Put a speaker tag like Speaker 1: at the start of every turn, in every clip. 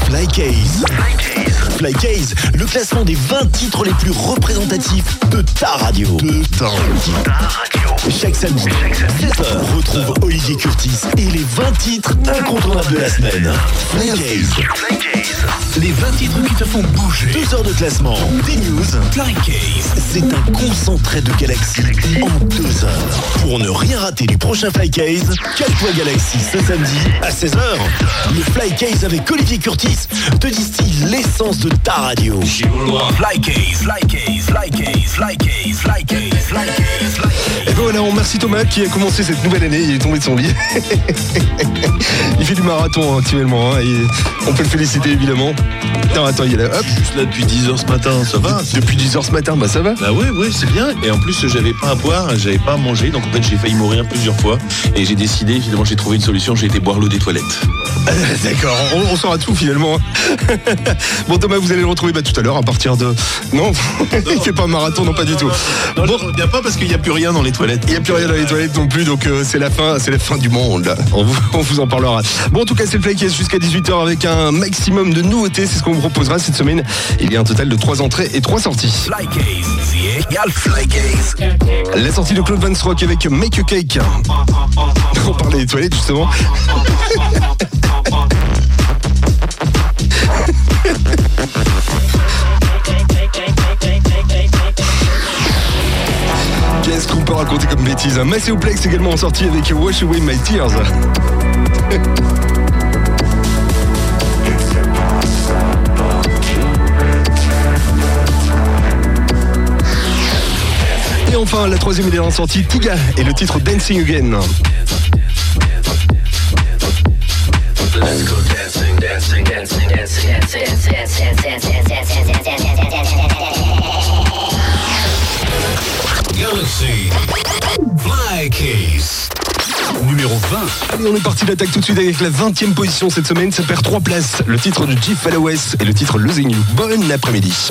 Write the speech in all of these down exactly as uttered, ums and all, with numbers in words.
Speaker 1: Flycase. Flycase, le classement des vingt titres les plus représentatifs de ta radio. De ta radio. Chaque samedi, seize heures, retrouve Olivier Curtis et les vingt titres incontournables de la semaine. Flycase. Les vingt titres qui te font bouger. Deux heures de classement. Des news. Flycase. C'est un concentré de Galaxy en deux heures. Pour ne rien rater du prochain Flycase, cale-toi Galaxy ce samedi à seize heures. Le Flycase avec Olivier Curtis te distille l'essence de ta radio. Flycase, Flycase, Flycase, Flycase, Flycase, Flycase, Flycase.
Speaker 2: Et ben voilà, on remercie Thomas qui a commencé cette nouvelle année. Il est tombé de son lit. Il fait du marathon actuellement. Hein, et on peut le féliciter évidemment. Non, attends, il est là. Hop.
Speaker 3: Je suis là depuis dix heures ce matin, ça va?
Speaker 2: Depuis dix heures ce matin, bah ça va.
Speaker 3: Bah oui, oui, c'est bien. Et en plus, j'avais pas à boire, j'avais pas à manger. Donc en fait, j'ai failli mourir plusieurs fois. Et j'ai décidé, finalement, j'ai trouvé une solution. J'ai été boire l'eau des toilettes.
Speaker 2: D'accord, on, on saura tout finalement. Bon Thomas, vous allez le retrouver bah, tout à l'heure à partir de... Non, il fait pas un marathon, non, non pas non, du non, tout.
Speaker 3: Non, non, bon, je ne reviens pas parce qu'il n'y a plus rien dans les toilettes.
Speaker 2: Il n'y a plus rien dans les toilettes non plus, donc euh, c'est la fin, c'est la fin du monde. On vous, on vous en parlera. Bon, en tout cas, c'est le Flycase jusqu'à dix-huit heures avec un maximum de nouveautés. C'est ce qu'on vous proposera cette semaine. Il y a un total de trois entrées et trois sorties.
Speaker 1: Flycase, égale Flycase.
Speaker 2: La sortie de Claude Van Stroke avec Make a Cake. On parlait des toilettes justement. Qu'est-ce qu'on peut raconter comme bêtise, hein? Macéoplex également en sortie avec Wash Away My Tears. Et enfin, la troisième idée en sortie, Tiga et le titre Dancing Again.
Speaker 4: Let's go dancing, dancing, dancing, dancing, dancing, dancing, dancing, dancing, dancing,
Speaker 1: Galaxy Flycase numéro vingt.
Speaker 2: Allez, on est parti d'attaque tout de suite avec la vingtième position cette semaine. Ça perd trois places. Le titre de G. Fallowes et le titre Losing You. Bon après-midi.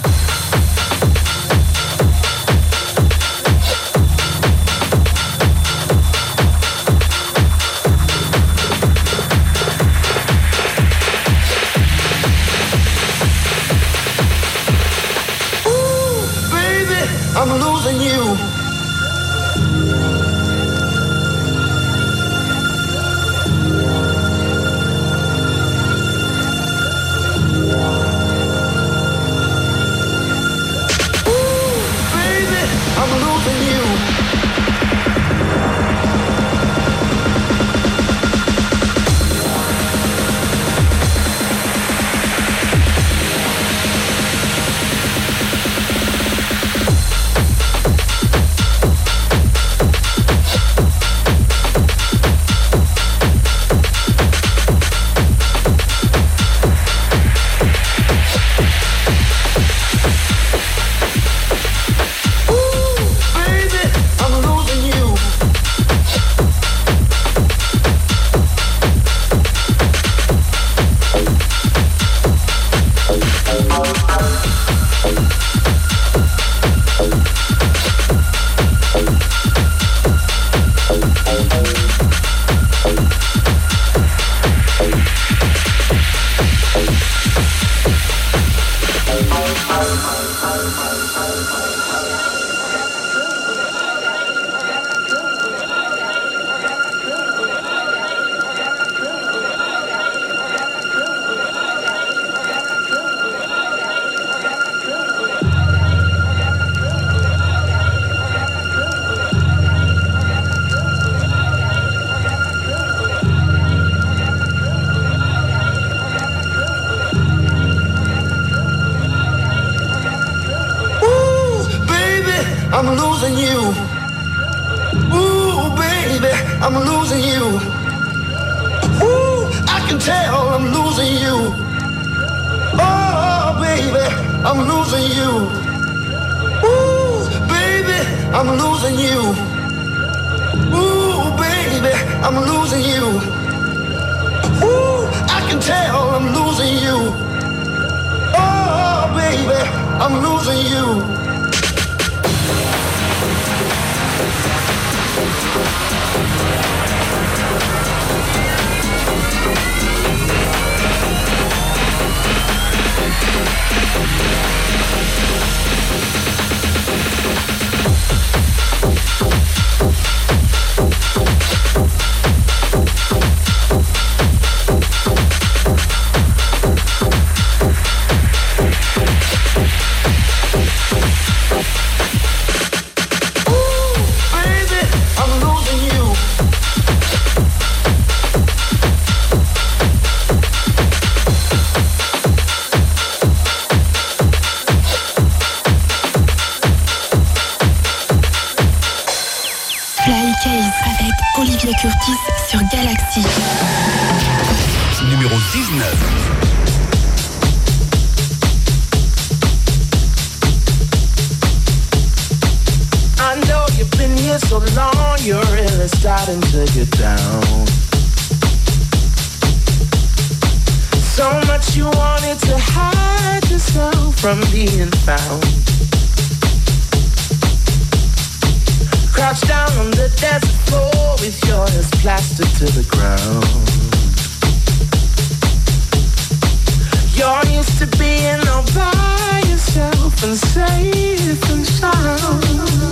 Speaker 5: I'm losing you. Ooh, baby, I'm losing you. I'm losing you. Ooh, baby, I'm losing you. Ooh, I can tell I'm losing you. Oh, baby, I'm losing you. Ooh, baby, I'm losing you. Ooh, baby, I'm losing you. Ooh, I can tell I'm losing you. Oh, baby, I'm losing you.
Speaker 6: starting to get down. So much you wanted to hide yourself from being found. Crouch down on the desert floor with your ears plastered to the ground. You're used to being all by yourself and safe and sound.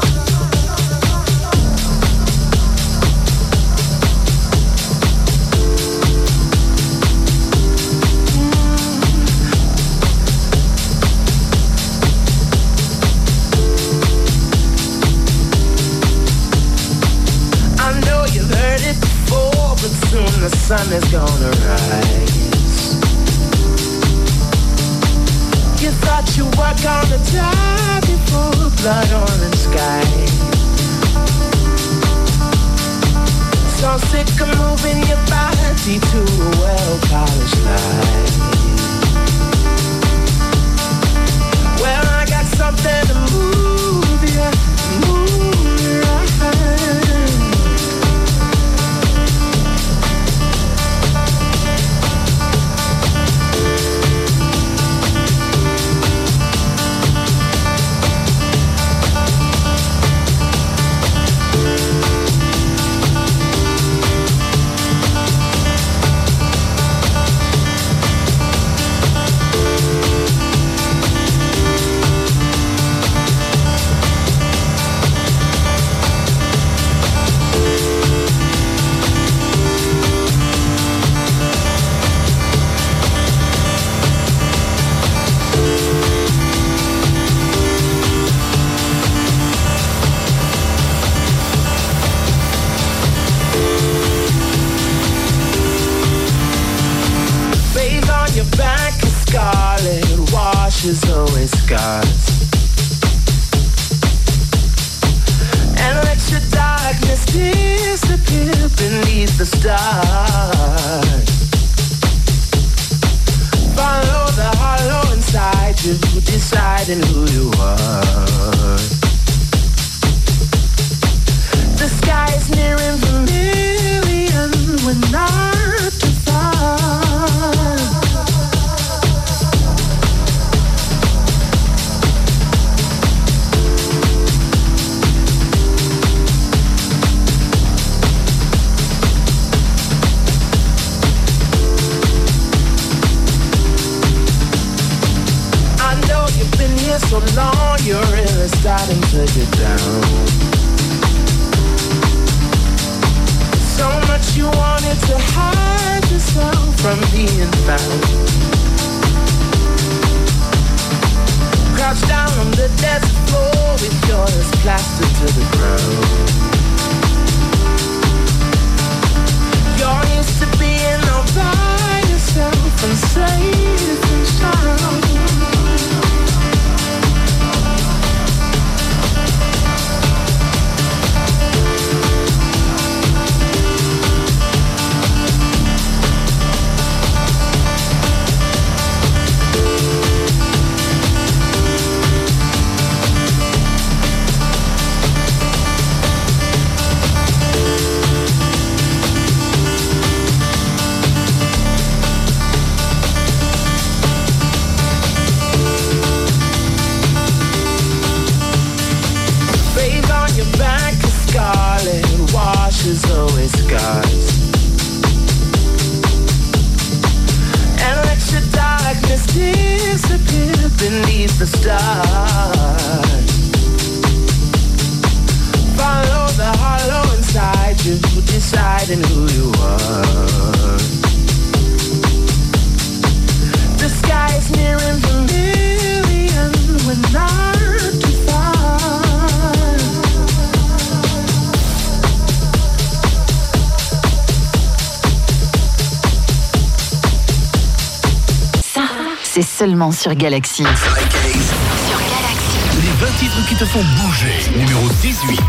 Speaker 6: Soon the sun is gonna rise. You thought you were gonna die before blood on the sky. So sick of moving your body to a well-polished life. Well, I got something to move you, move you right. Is always scars, and let your darkness disappear beneath the stars. Follow the hollow inside you, deciding who you are. The sky is near and familiar, we're not too far. So long, you're really starting to get down. So much you wanted to hide yourself from being found. Crouch down on the desert floor with yours plastered to the ground. You're used to being all by yourself and safe and sound. Washes always scars, and let your darkness disappear beneath the stars. Follow the hollow inside you, deciding who you are. The sky is near and familiar, we're not too far.
Speaker 7: C'est seulement sur Galaxy.
Speaker 1: Sur Galaxy. Les vingt titres qui te font bouger. Numéro dix-huit.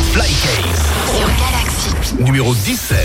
Speaker 1: Flycase.
Speaker 7: Sur Galaxy.
Speaker 1: Numéro dix-sept.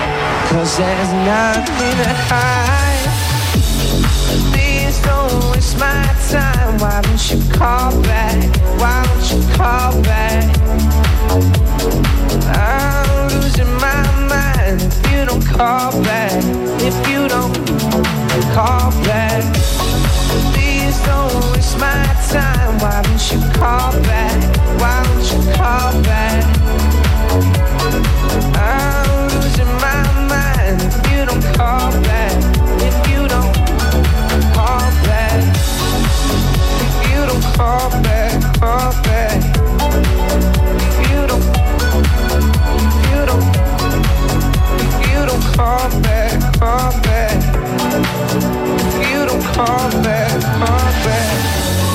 Speaker 6: There's nothing to hide. Please don't whisper. waste my time? Why don't you call back? Why don't you call back? I'm losing my mind if you don't call back. If you don't call back, please don't waste my time. Why don't you call back? Why don't you call back? I'm losing my mind if you don't call back. If you don't call back, if you don't call back, call back. If you don't, if you don't, if you don't call back, call back. If you don't call back, call back.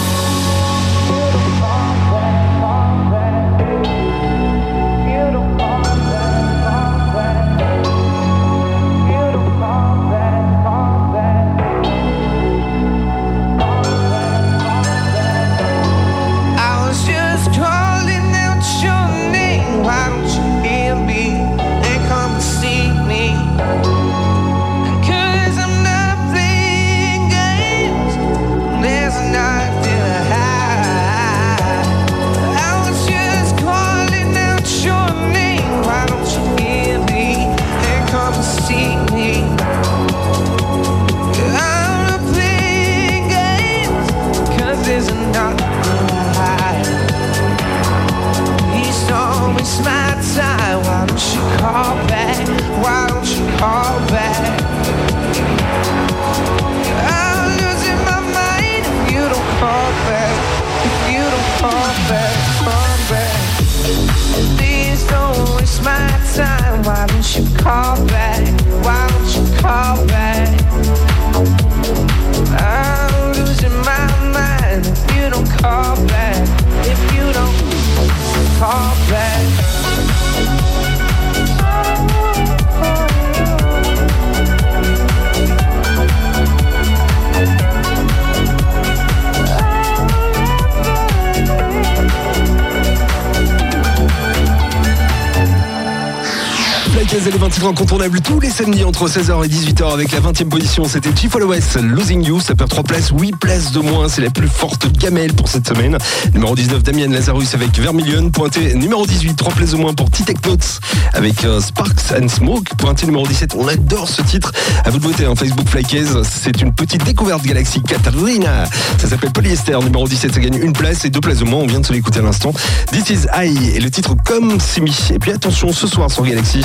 Speaker 2: Les vingt titres incontournables tous les samedis entre seize heures et dix-huit heures avec la vingtième position, c'était Chief West, Losing You, ça perd trois places, huit places de moins, c'est la plus forte gamelle pour cette semaine. Numéro dix-neuf, Damien Lazarus avec Vermilion, pointé numéro dix-huit, trois places de moins pour T-Tech Notes avec uh, Sparks and Smoke, pointé numéro dix-sept, on adore ce titre, à vous de voter, hein, Facebook Flycase, c'est une petite découverte Galaxy Katarina, ça s'appelle Polyester, numéro dix-sept, ça gagne une place et deux places de moins, on vient de se l'écouter à l'instant. This is I et le titre Comme Simi. Et puis attention, ce soir sur Galaxy.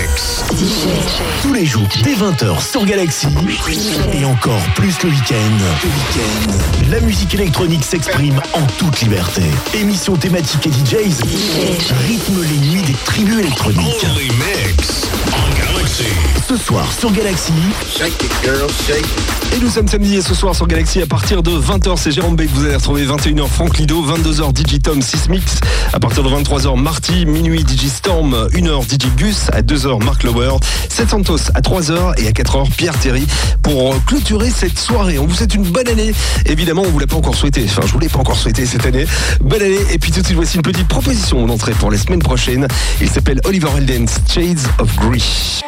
Speaker 1: Tous les jours, dès vingt heures sur Galaxy. Et encore plus le week-end. Le week-end. La musique électronique s'exprime en toute liberté. Émission thématique et D Js rythme les nuits des tribus électroniques. Ce soir sur Galaxy.
Speaker 5: Shake it, girl, shake.
Speaker 2: Et nous sommes samedi et ce soir sur Galaxy à partir de vingt heures, c'est Jérôme B que vous allez retrouver. Vingt et une heures Franck Lido, vingt-deux heures D J Tom six Mix, à partir de vingt-trois heures Marty, minuit D J Storm, une heure D J Gus, à deux heures Mark Lower, Seth Santos à trois heures et à quatre heures Pierre Terry pour clôturer cette soirée. On vous souhaite une bonne année. Évidemment, on vous l'a pas encore souhaité. Enfin, je vous l'ai pas encore souhaité cette année. Bonne année. Et puis tout de suite, voici une petite proposition d'entrée pour la semaine prochaine. Il s'appelle Oliver Heldens, Shades of Grey.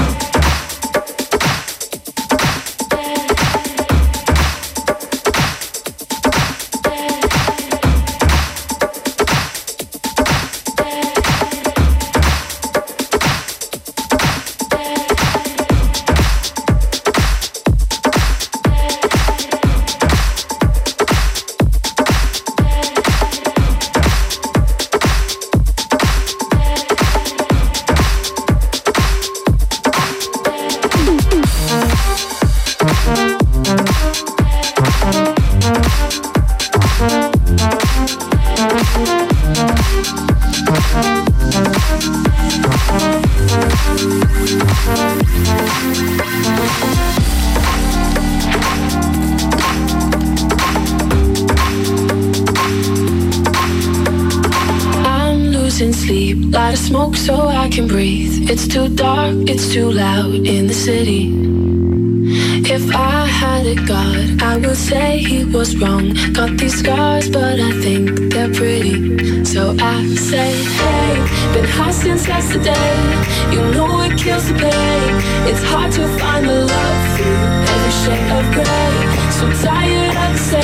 Speaker 8: Light a smoke so I can breathe. It's too dark, it's too loud in the city. If I had a god, I would say he was wrong. Got these scars, but I think they're pretty. So I say, hey, been high since yesterday. You know it kills the pain. It's hard to find the love through every shade of gray. So tired of the same.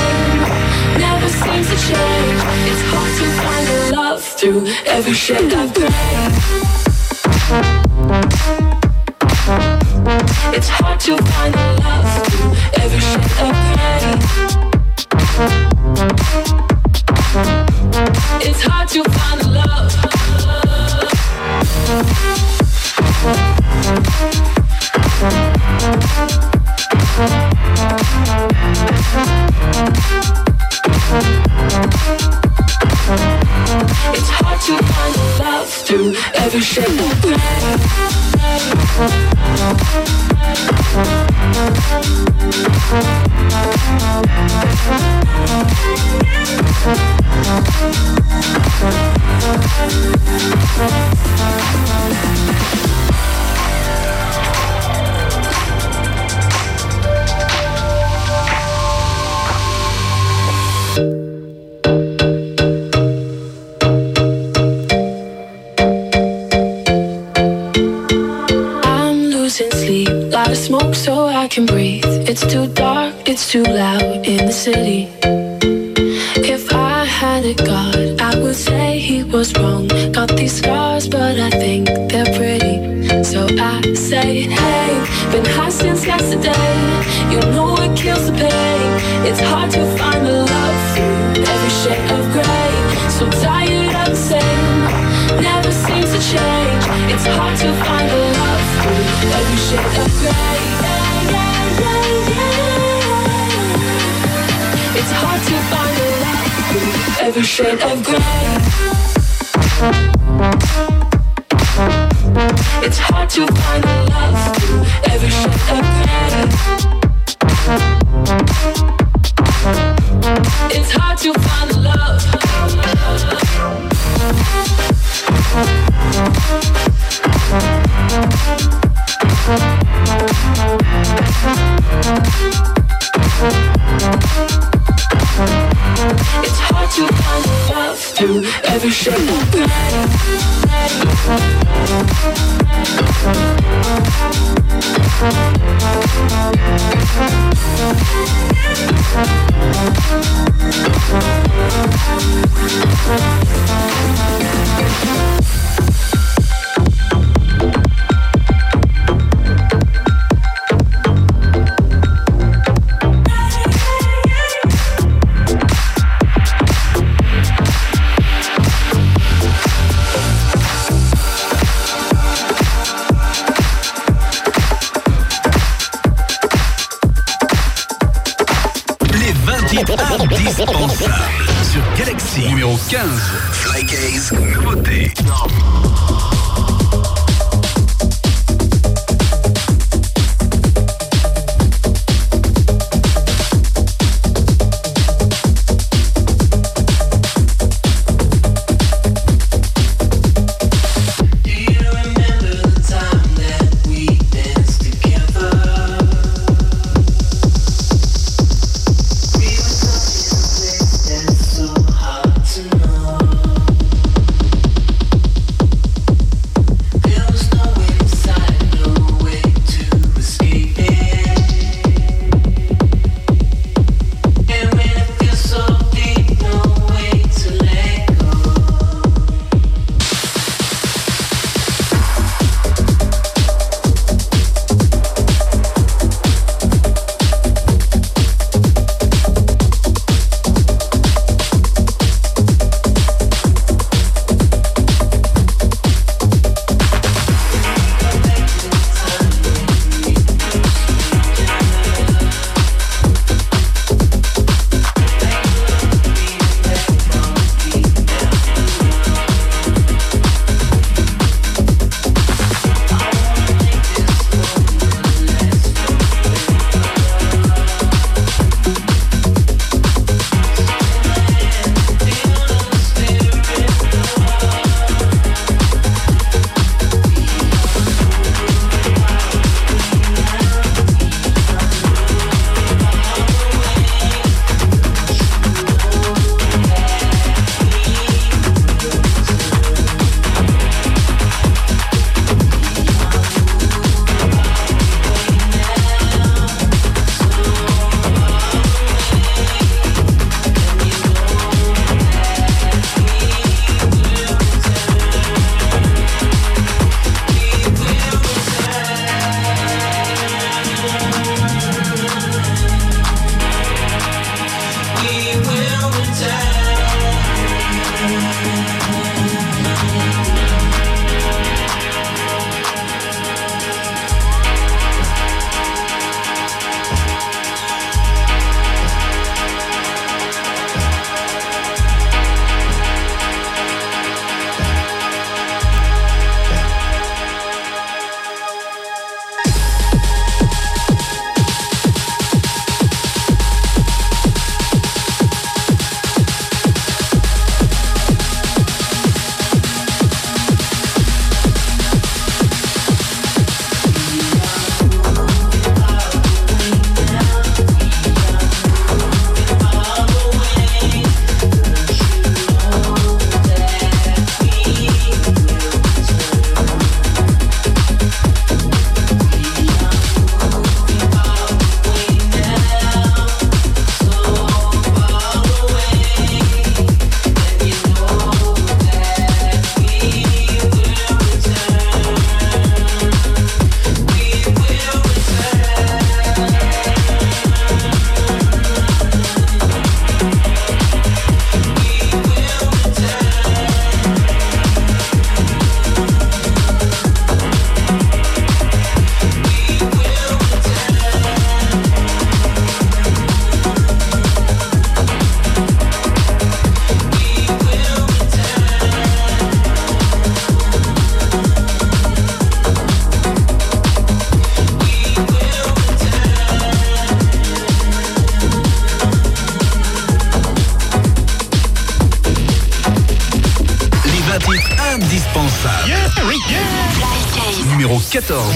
Speaker 8: never seems to change. It's hard to find the love through every shade of grey. It's hard to find the love through every shade of grey. It's hard to find the love. It's hard to find the love through every shade of grey. Smoke so I can breathe. It's too dark, it's too loud in the city. If I had a god, I would say he was wrong. Got these scars, but I think they're pretty. So I say, hey, been high since yesterday. You know it kills the pain. It's hard to find the love through every shade of grey. So tired of the same, never seems to change. It's hard to find the love through every shade of grey. It's hard to find the love through every shade of grey. It's hard to find the love through every shade of grey. It's hard to find the love. It's hard to find love through every shade of grey.
Speaker 1: Sur Galaxy numéro quinze. Flygaze, nouveauté.
Speaker 8: So hard to know.
Speaker 9: vingt titres indispensables.
Speaker 1: Yeah, yeah.
Speaker 9: Numéro quatorze.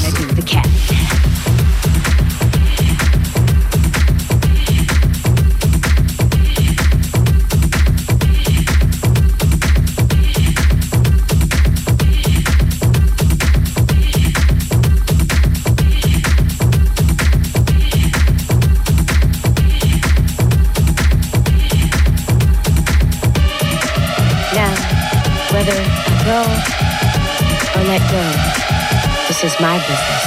Speaker 10: Whether I go or let go, this is my business.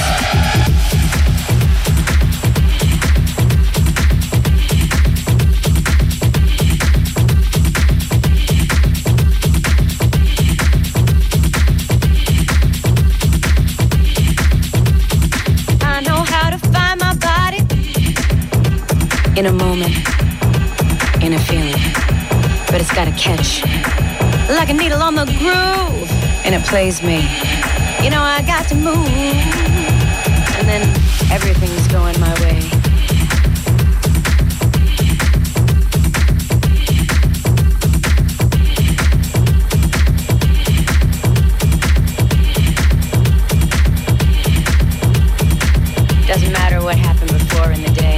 Speaker 10: I know how to find my body in a moment, in a feeling, but it's got a catch. Like a needle on the groove, and it plays me. You know I got to move, and then everything's going my way. Doesn't matter what happened before in the day.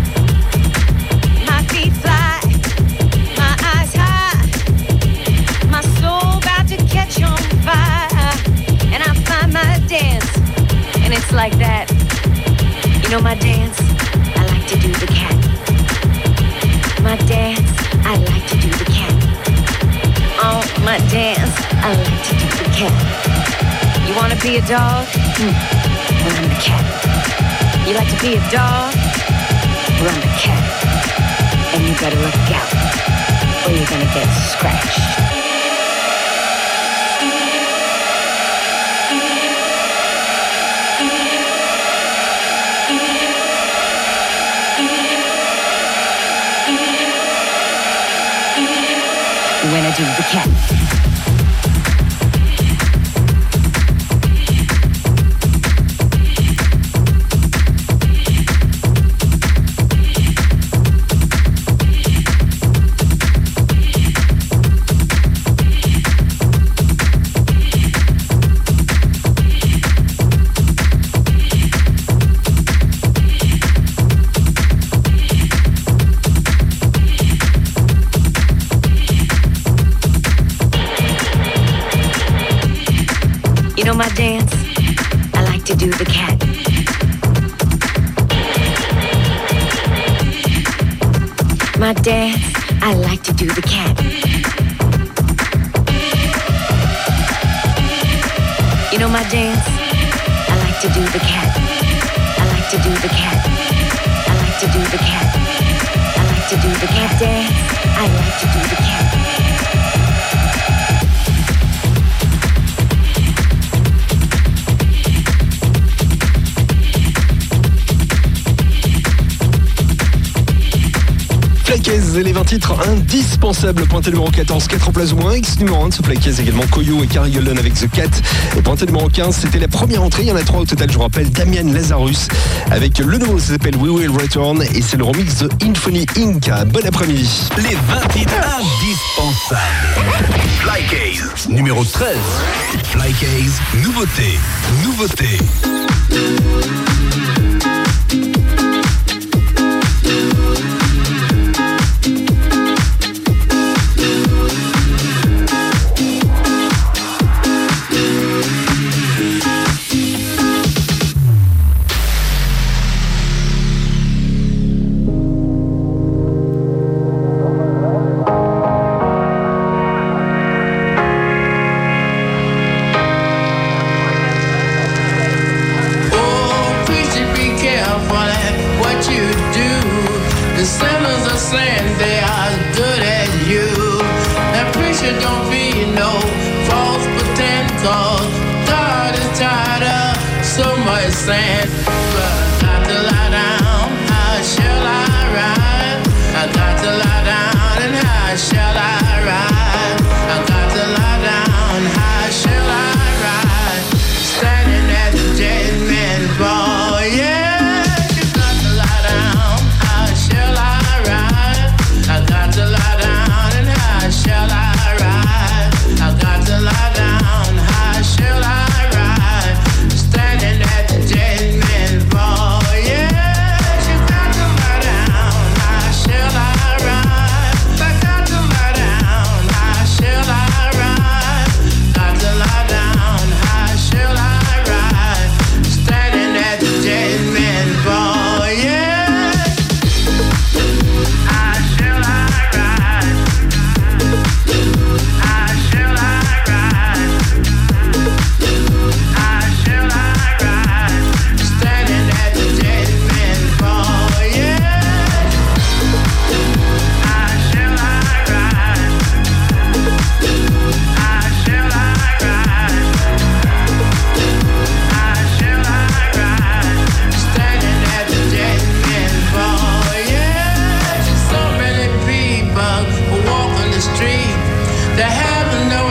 Speaker 10: My feet fly, my eyes high, my soul about to catch on fire, and I find my dance, and it's like that. You know my dance, I like to do the cat. My dance, I like to do the cat. Oh, my dance, I like to do the cat. You wanna be a dog? Mm. Well, I'm the cat. You like to be a dog? Well, I'm the cat. And you better look out, or you're gonna get scratched. When I do the cat. My dance, I like to do the cat. My dance, I like to do the cat. You know my dance, I like to do the cat. I like to do the cat. I like to do the cat. I like to do the cat dance. I like to do the cat.
Speaker 2: Flycase et les vingt titres indispensables. Pointé numéro quatorze, quatre en place ou moins. Ex numéro un de ce Flycase également Koyo et Carrie Golden avec The Cat. Et pointé numéro quinze, c'était la première entrée. Il y en a trois au total, je vous rappelle. Damian Lazarus avec le nouveau, ça s'appelle We Will Return. Et c'est le remix de Infony Inc. Bon après-midi.
Speaker 9: Les vingt titres indispensables. Flycase numéro treize. Flycase, nouveauté. Nouveauté.
Speaker 6: Lie down and how shall I ride? I got to lie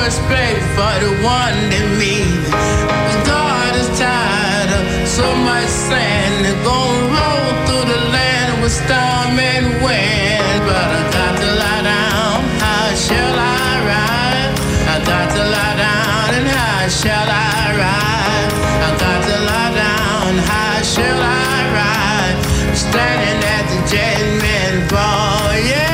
Speaker 11: respect for the one they meet. God is tired of so much sand that gon' roll through the land with storm and wind. But I got to lie down, how shall I ride? I got to lie down and how shall I ride? I got to lie down, how shall I ride? Standing at the jet man bar, yeah.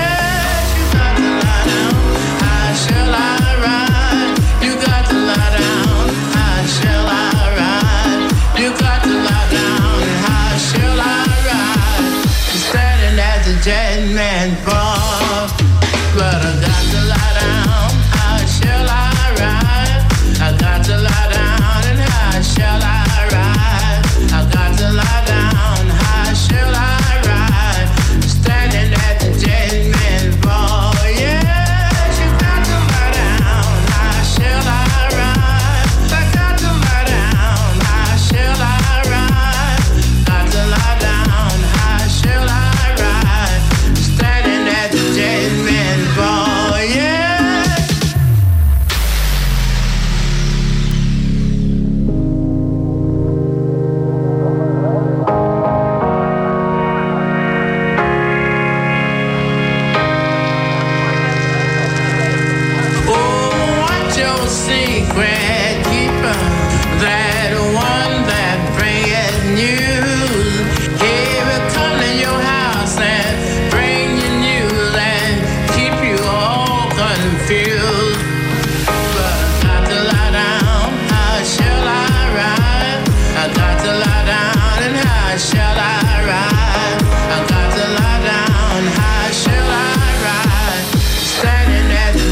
Speaker 11: Jet man bar, but I got to lie down. How shall I ride? I got to lie down, and how shall I ride? I got to lie down. How shall I ride? Standing at the jet man bar, yeah. You got to lie down. How shall I ride? I got to lie down. How shall I ride? Got to lie down. How shall I?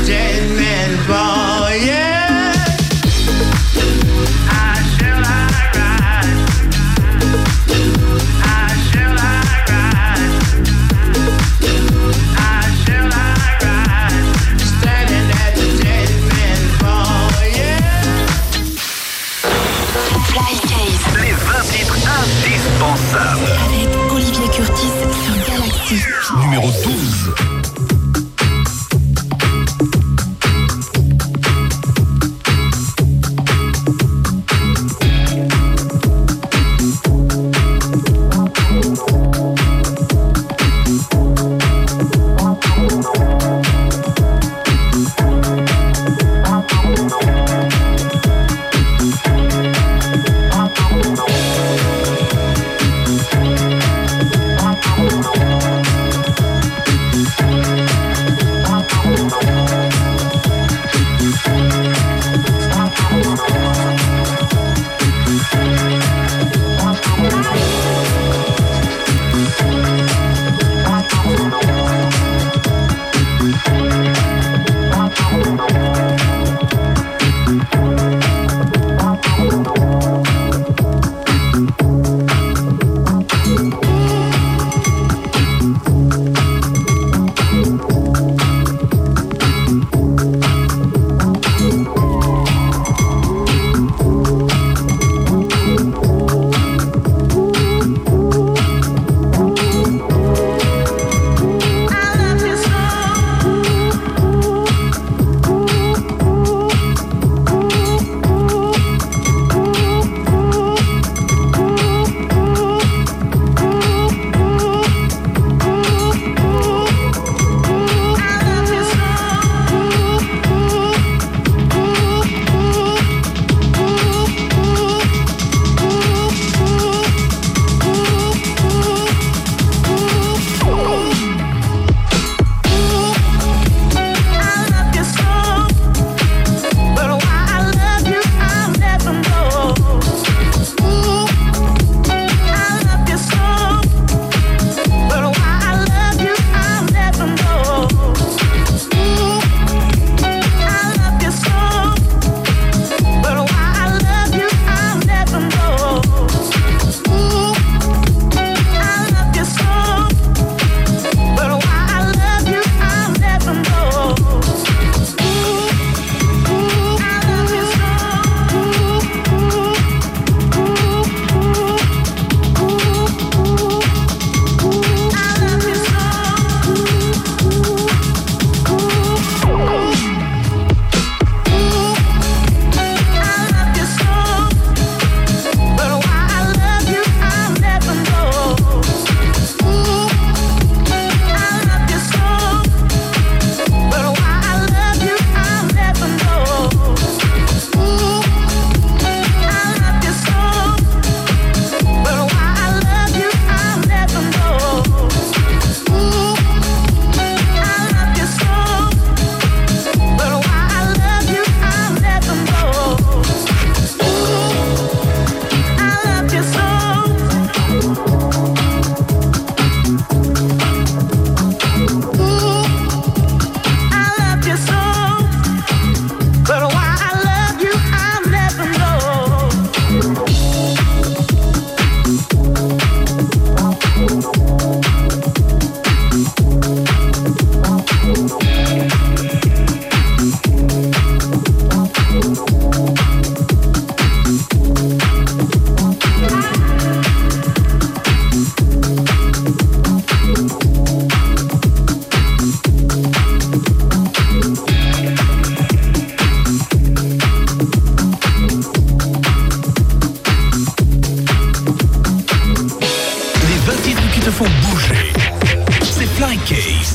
Speaker 11: Bar, yeah. I shall I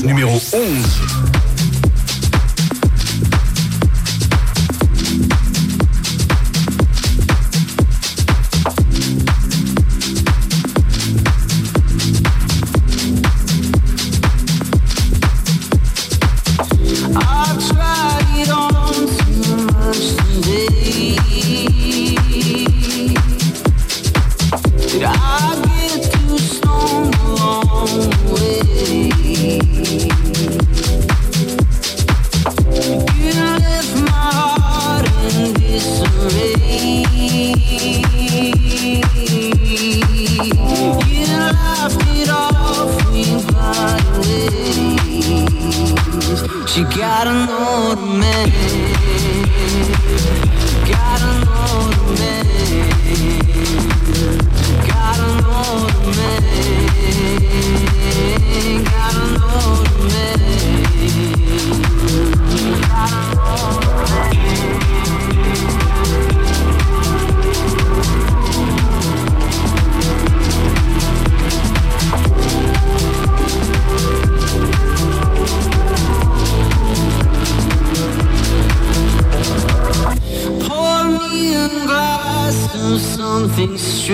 Speaker 9: numéro onze.
Speaker 6: You gotta know the man. Gotta know the man. Gotta know the man. Gotta know the man. Gotta know the something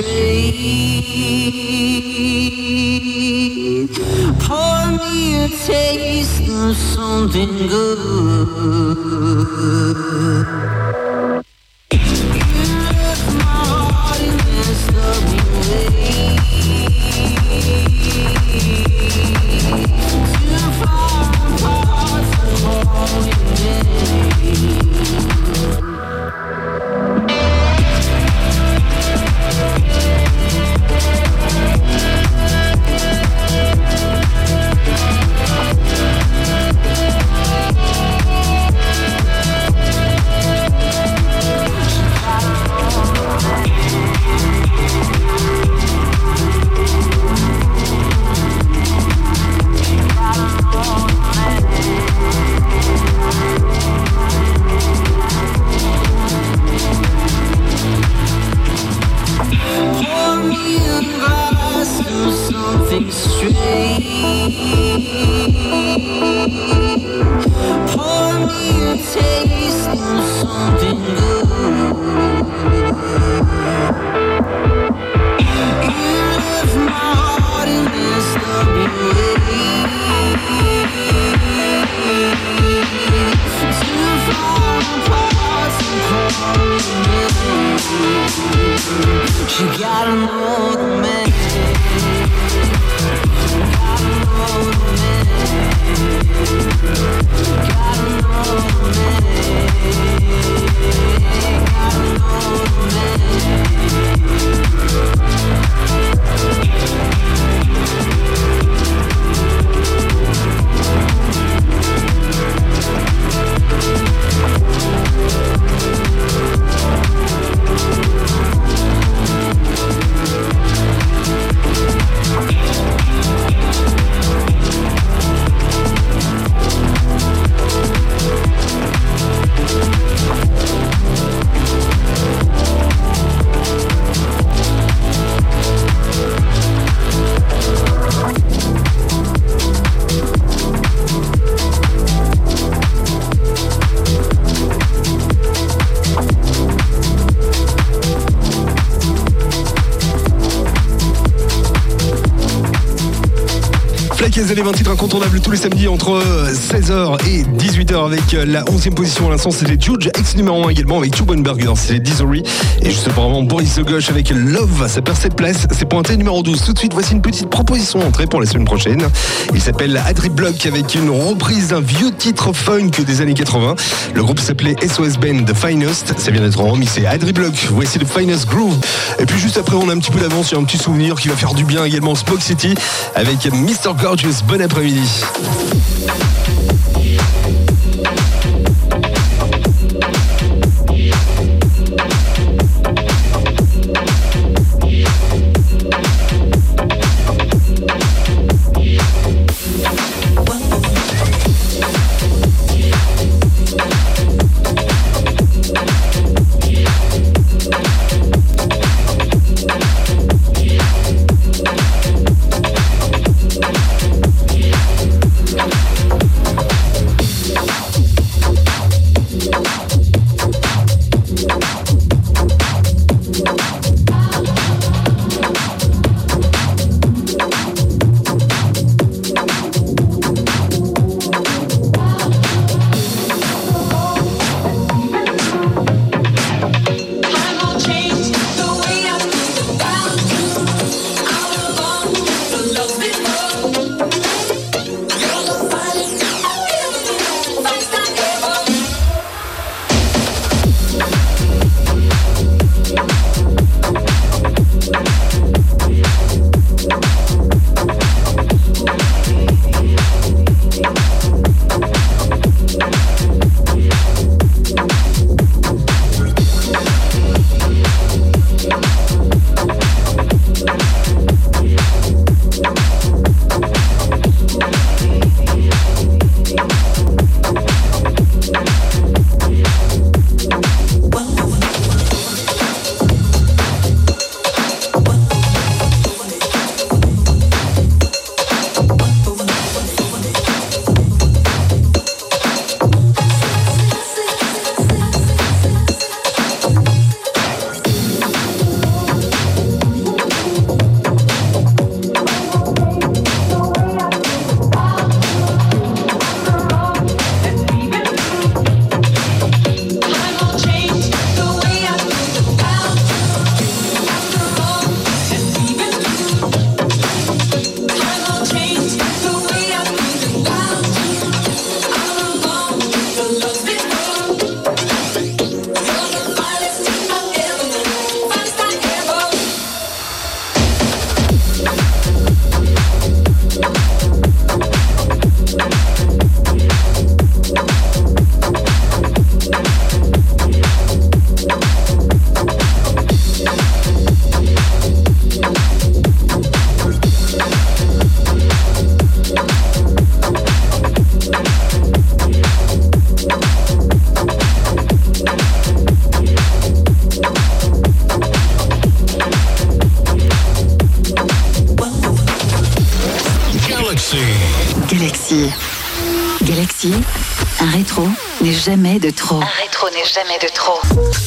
Speaker 6: straight. Pour me a taste of something good. You left my heart in messed up ways. Too far apart to hold your name. Something straight. Pour me a taste of something good. You left my heart in messed up ways. Too far apart to call it. You gotta know the man.
Speaker 2: Flaquez, les vingt titres incontournables tous les samedis entre seize heures et dix-huit heures avec la onzième position à l'instant, c'était Juge, ex numéro un également avec Cuban Burger, c'est Disorry. Et juste auparavant, Boris The Gauche avec Love, ça perd cette place, c'est pointé numéro douze. Tout de suite, voici une petite proposition d'entrée pour la semaine prochaine. Il s'appelle Adri Block avec une reprise d'un vieux titre funk des années quatre-vingts. Le groupe s'appelait S O S Band The Finest, ça vient d'être remixé. Adri Block, voici The Finest Groove. Et puis juste après, on a un petit peu d'avance sur un petit souvenir qui va faire du bien également, Smoke City avec mister Gorgeous. Bon après-midi.
Speaker 6: We'll be right back.
Speaker 7: n'est jamais de trop.
Speaker 12: Un rétro n'est jamais de trop.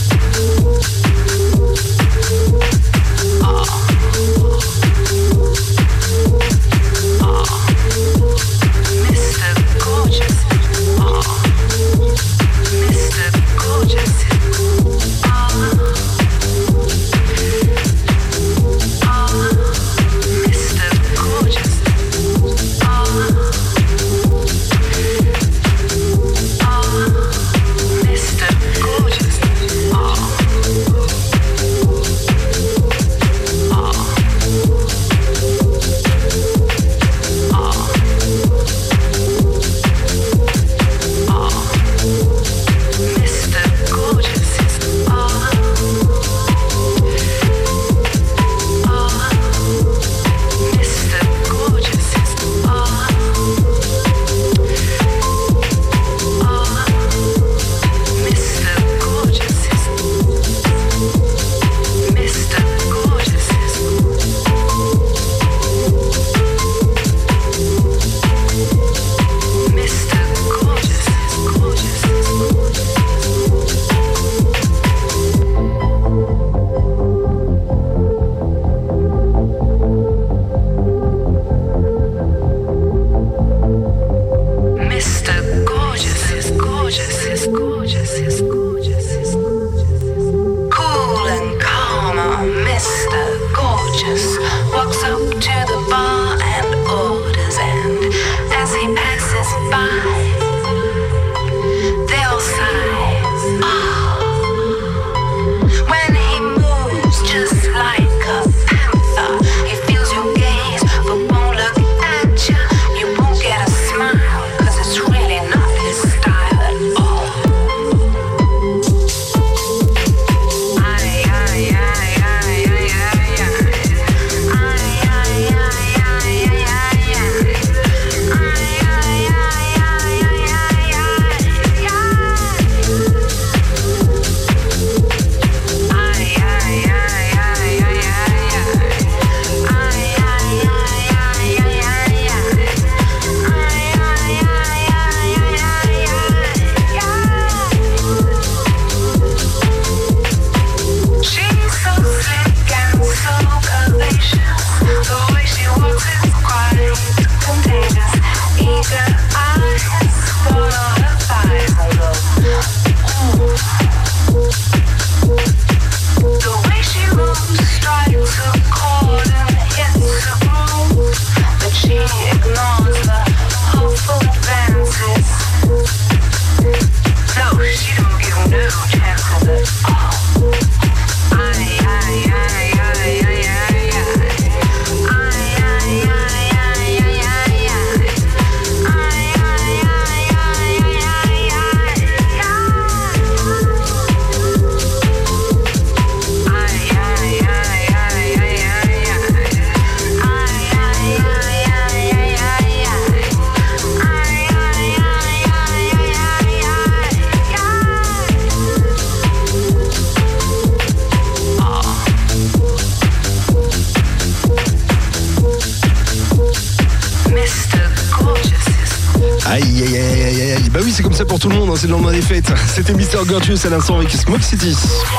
Speaker 2: Aïe aïe aïe aïe aïe. Bah oui, c'est comme ça pour tout le monde, hein, c'est le lendemain des fêtes. C'était mister Gorgeous à l'instant avec Smoke City.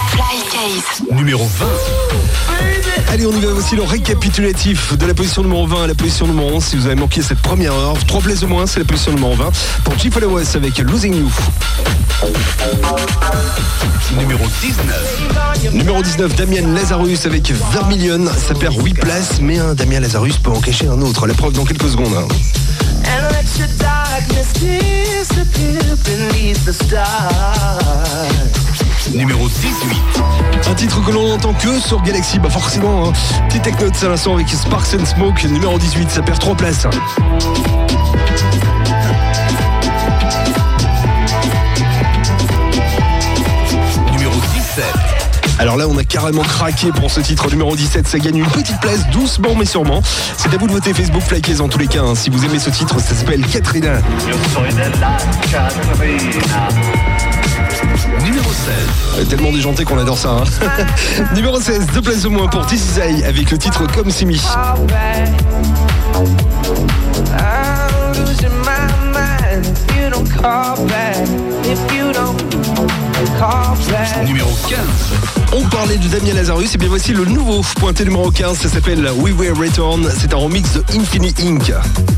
Speaker 9: Fly numéro vingt.
Speaker 2: Allez, on y va aussi le récapitulatif de la position numéro vingt à la position numéro onze. Si vous avez manqué cette première heure, trois places de moins, c'est la position numéro vingt. Pour G Followers avec Losing You.
Speaker 9: Numéro dix-neuf.
Speaker 2: Numéro dix-neuf, Damien Lazarus avec Vermilion. Ça perd huit places, mais un Damien Lazarus peut en cacher un autre. La preuve dans quelques secondes. Hein.
Speaker 9: Numéro dix-huit.
Speaker 2: Un titre que l'on entend que sur Galaxy, bah forcément, hein. Petit Technotes à l'instant avec Sparks and Smoke. Numéro dix-huit, ça perd trois places.
Speaker 9: Numéro dix-sept.
Speaker 2: Alors là, on a carrément craqué pour ce titre numéro dix-sept. Ça gagne une petite place, doucement mais sûrement. C'est à vous de voter Facebook Flycase en tous les cas. Hein. Si vous aimez ce titre, ça s'appelle Katrina.
Speaker 9: Numéro seize.
Speaker 2: Il y a tellement déjanté qu'on adore ça. Hein. Numéro seize, deux places de moins pour This Is I avec le titre Comme Simi.
Speaker 6: if you don't call back.
Speaker 9: Numéro quinze.
Speaker 2: On parlait de Damien Lazarus, et bien voici le nouveau pointé numéro quinze, ça s'appelle We Will Return, c'est un remix de Infinity Inc.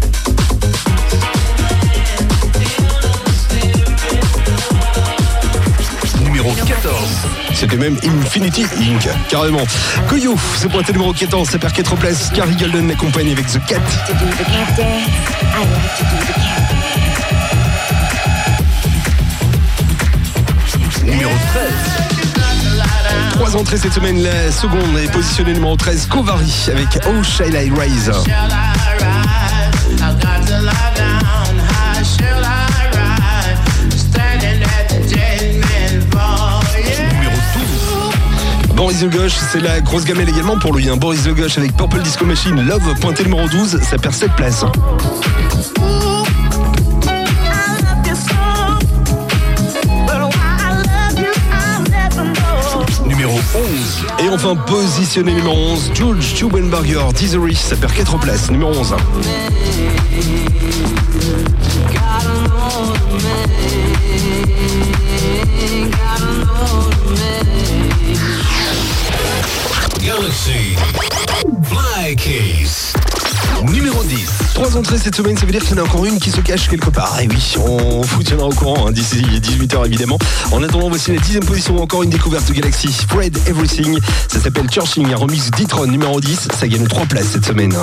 Speaker 9: Numéro quatorze.
Speaker 2: C'était même Infinity Inc. Carrément. Koyo, c'est pointé numéro quatorze, ça perd quatre places. Carrie Golden l'accompagne avec The Cat.
Speaker 9: Numéro treize.
Speaker 2: Trois entrées cette semaine, la seconde est positionnée numéro treize, Kovari avec Oh Shall I Rise.
Speaker 9: Numéro douze.
Speaker 2: Boris The Gauche, c'est la grosse gamelle également pour lui. Hein. Boris The Gauche avec Purple Disco Machine, Love, pointé numéro douze, ça perd sept places.
Speaker 9: Numéro onze.
Speaker 2: Et enfin, positionné numéro onze, Jules Schubenberger, Disery, ça perd quatre places, numéro onze.
Speaker 9: Galaxy. Fly Keys. Numéro dix.
Speaker 2: Trois entrées cette semaine, ça veut dire qu'il y en a encore une qui se cache quelque part. Et oui, on vous tiendra au courant hein, d'ici dix-huit heures évidemment. En attendant, voici la dixième position, encore une découverte de Galaxy. Fred Everything, ça s'appelle Churching, un remix d'E-Tron numéro dix, ça gagne trois places cette semaine.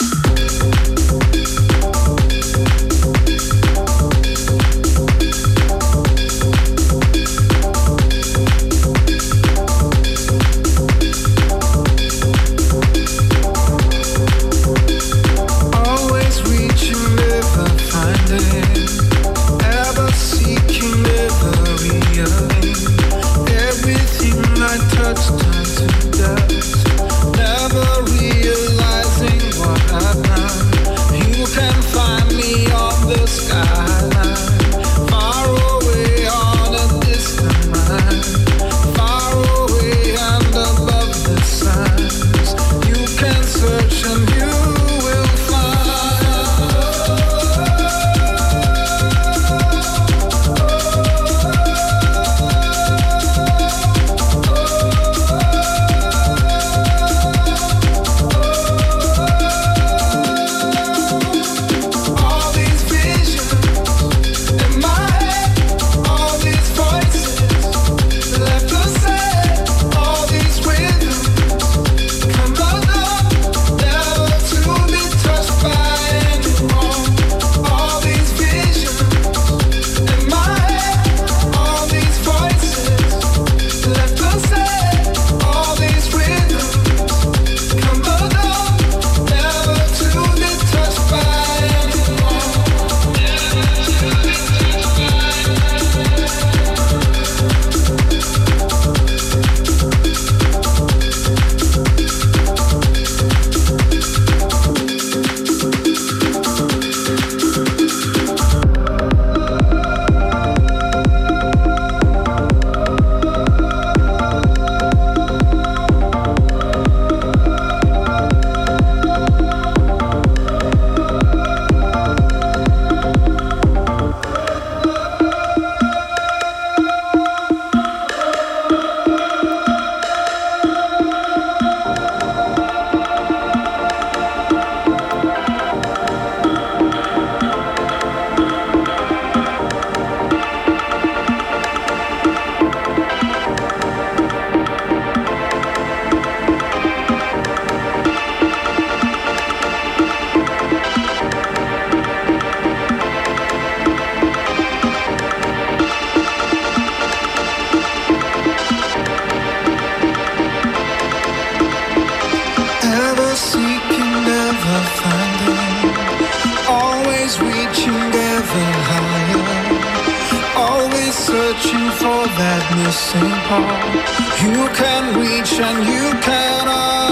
Speaker 5: searching for that missing part. You can reach and you can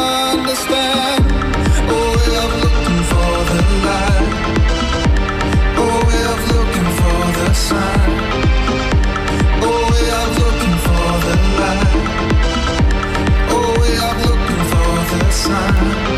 Speaker 5: understand. Oh, way of looking for the light. Oh, way of looking for the sign. Oh, way of looking for the light. Oh, way of looking for the sign.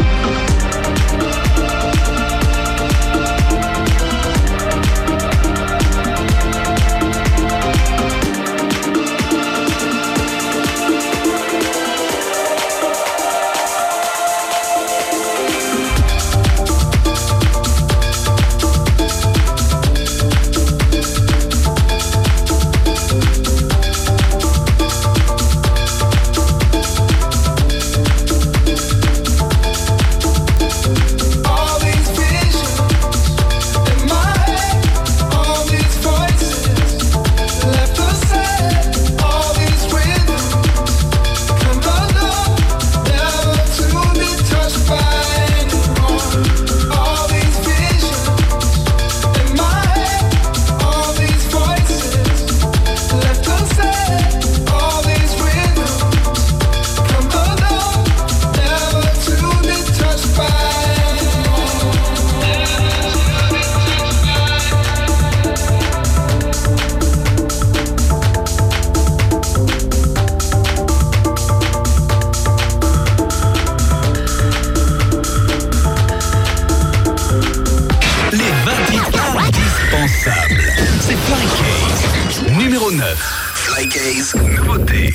Speaker 9: Keys, nouveauté.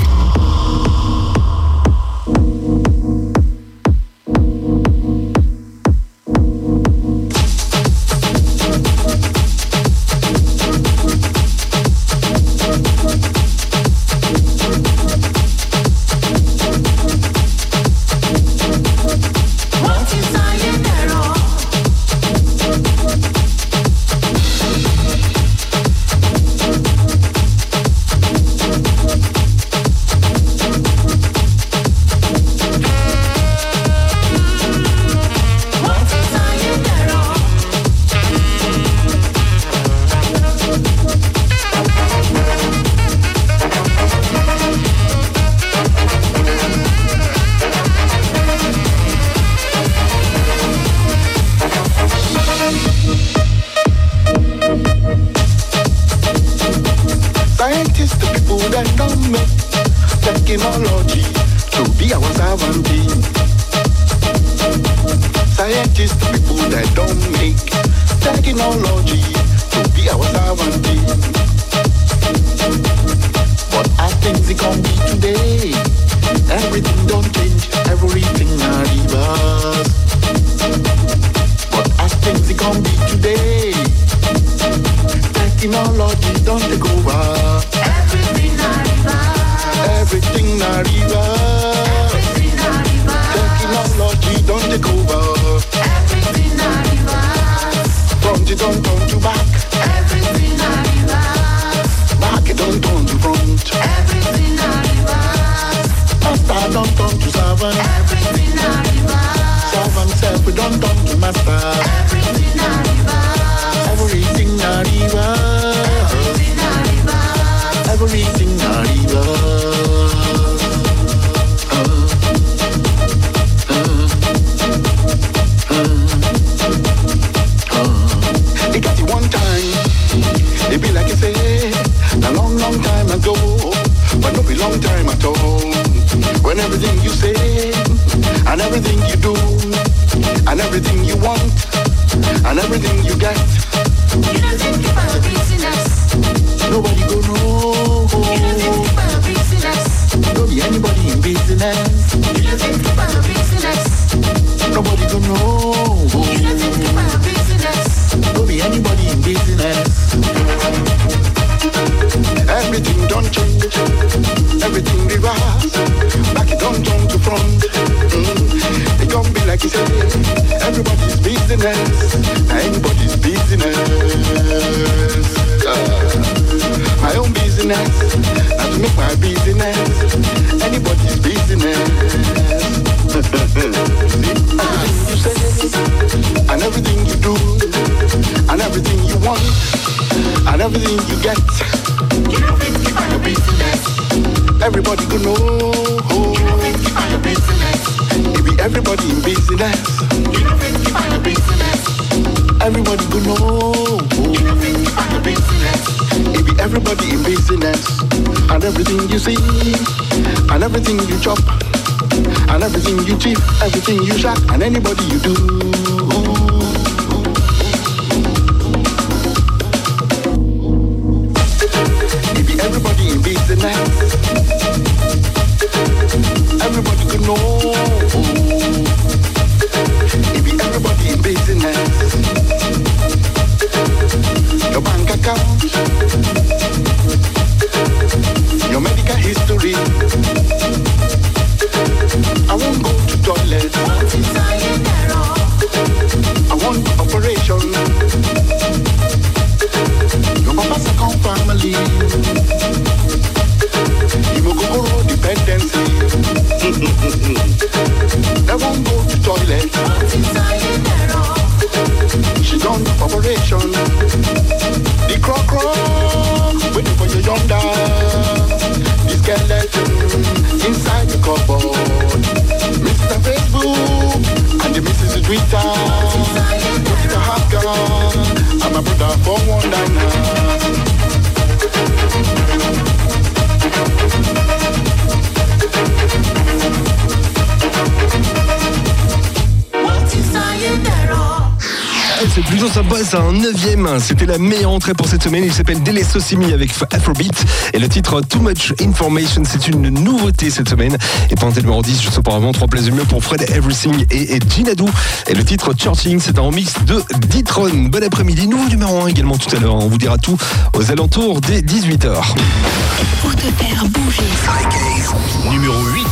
Speaker 12: Everything you shot and anybody you do. Maybe everybody in business. Everybody could know. Maybe everybody in business. Your bank account. Your medical history. I won't go to toilet. I want operation. Your papa's account family. Imogogoro dependency. I won't go to toilet. She done operation. The croc croc waiting for you yonder. The skeleton inside the cupboard. Mister Facebook and the Missus Twitter. Mister Hacker and my brother four one nine.
Speaker 2: Plutôt sympa, c'est un neuvième. C'était la meilleure entrée pour cette semaine. Il s'appelle Dele Sosimi avec Afrobeat. Et le titre Too Much Information, c'est une nouveauté cette semaine. Et pour un numéro dix, juste auparavant, trois places de mieux pour Fred Everything et, et Jinadu. Et le titre Charting, c'est un remix de D-Tron. Bon après-midi. Nouveau numéro un également tout à l'heure. On vous dira tout aux alentours des dix-huit heures.
Speaker 13: Pour te faire bouger.
Speaker 9: Numéro huit.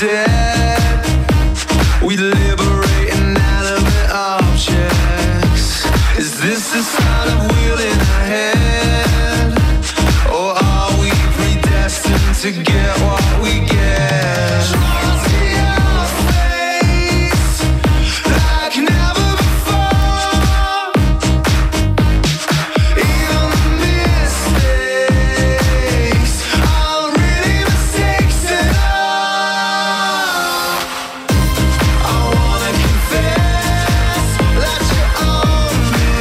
Speaker 5: dead. We liberate inanimate objects. Is this the sound of wheel in our head? Or are we predestined to get what we get? See our face like never before. Even the mistakes aren't really mistakes at all. I wanna confess that you own me,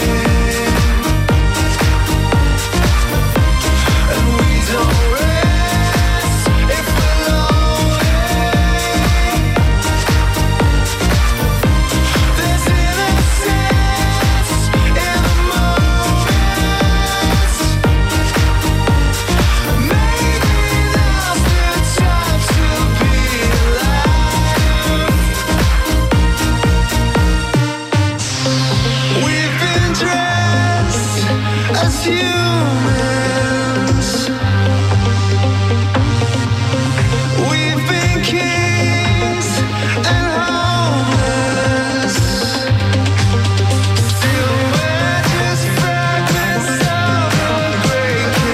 Speaker 5: and we don't rest if we're lonely. There's innocence in the moments. Maybe now's the time to be alive. We've been dressed as humans. We've been kings and homeless. Still we're just fragments of a breaking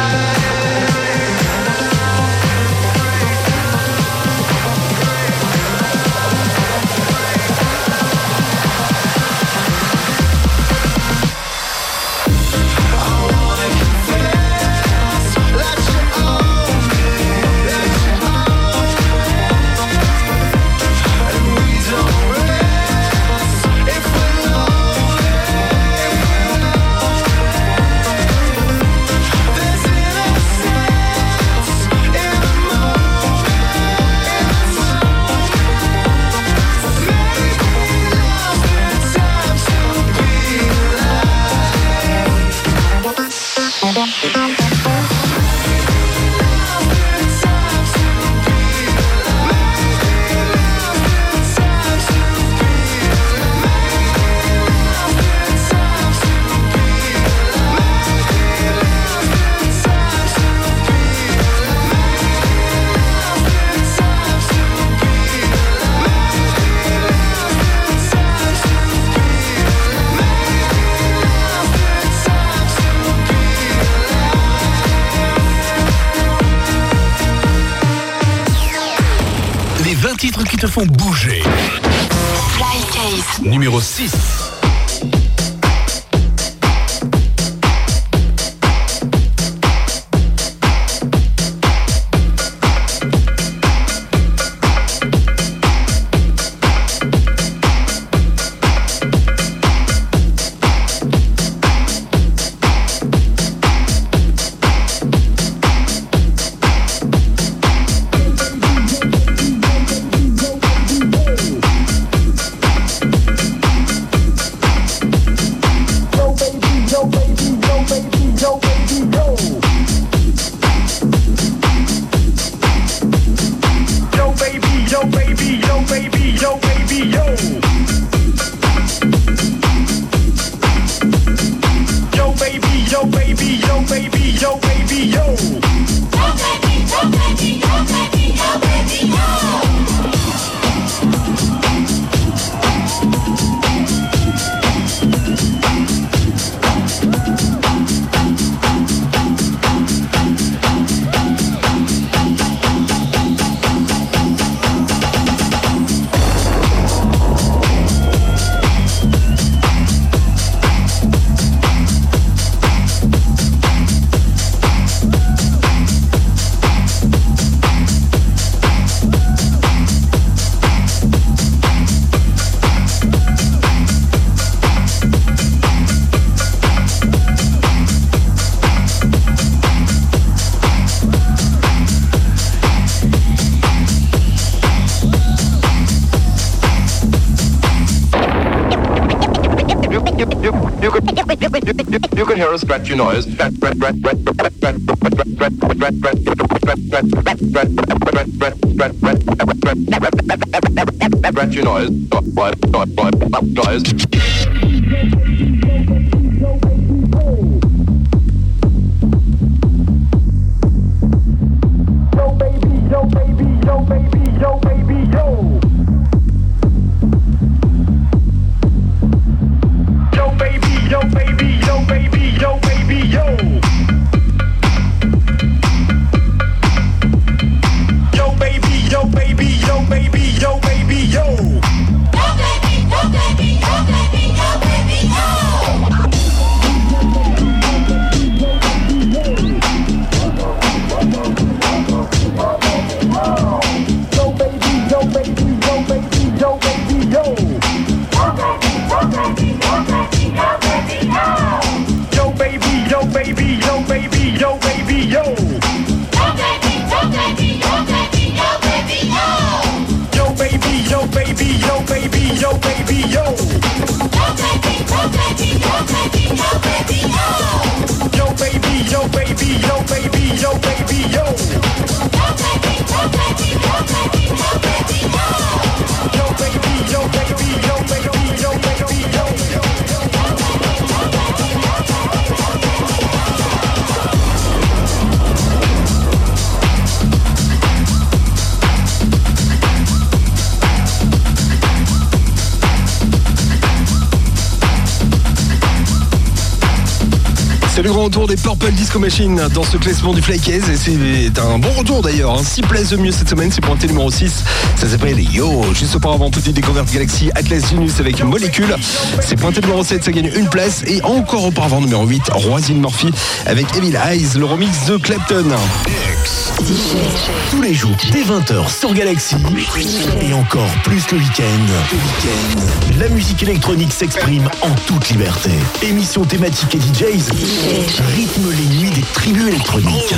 Speaker 9: Les vingt titres qui te font bouger.
Speaker 13: Fly Case.
Speaker 9: Numéro six.
Speaker 14: You can hear a scratchy noise. Scratchy noise. Noise. Yo baby, yo baby, yo baby, yo baby.
Speaker 12: yo, baby, yo. Yo, baby, yo, baby, yo, baby, yo, baby, yo. Yo, baby, yo, baby, yo, baby, yo, baby, yo.
Speaker 2: C'est le grand retour des Purple Disco Machine dans ce classement du Flycase et c'est un bon retour d'ailleurs. Hein. six places de mieux cette semaine, c'est pointé numéro six. Ça s'appelle Yo. Juste auparavant, petite découverte Galaxy Atlas Genius avec Molécule. C'est pointé numéro sept, ça gagne une place. Et encore auparavant, numéro huit, Roisin Murphy avec Evil Eyes, le remix de Clapton.
Speaker 1: Tous les jours, dès vingt heures sur Galaxy. Et encore plus le week-end. Le week-end. La musique électronique s'exprime en toute liberté. Émission thématique et D Js rythme les nuits des tribus électroniques.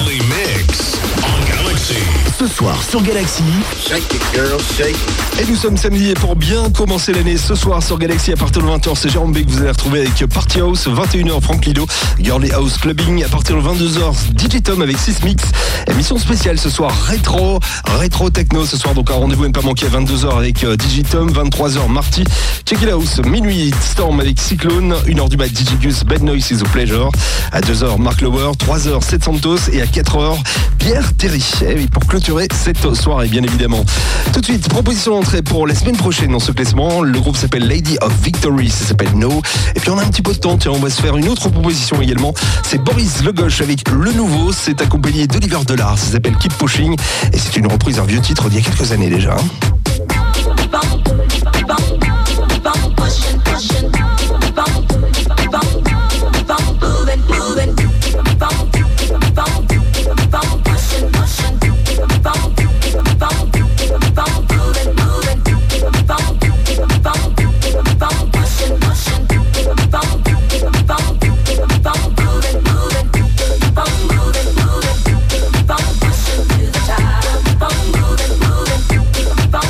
Speaker 1: Ce soir sur Galaxy.
Speaker 2: Shake it, girl, shake it. Et nous sommes samedi et pour bien commencer l'année, ce soir sur Galaxy à partir de vingt heures, c'est Jérôme B que vous allez retrouver avec Party House, vingt et une heures Franck Lido, Girly House Clubbing. À partir de vingt-deux heures, D J Tom avec six mix. Émission spéciale ce soir, rétro, rétro techno ce soir. Donc un rendez-vous à ne pas manquer à vingt-deux heures avec D J Tom, vingt-trois heures Marty, Check It House, minuit Storm avec Cyclone, une heure du mat D J Gus, Bad Noise is a Pleasure. À deux heures Mark Lower, trois heures Seth Santos et à quatre heures Pierre Terry. Et oui, pour clôturer cette soirée bien évidemment. Tout de suite, proposition d'entrée pour la semaine prochaine dans ce classement. Le groupe s'appelle Lady of Victory, ça s'appelle No. Et puis on a un petit peu de temps, tiens, on va se faire une autre proposition également. C'est Boris Le Gauche avec Le Nouveau, c'est accompagné d'Oliver Delard, ça s'appelle Keep Pushing. Et c'est une reprise d'un vieux titre d'il y a quelques années déjà.
Speaker 15: Bump,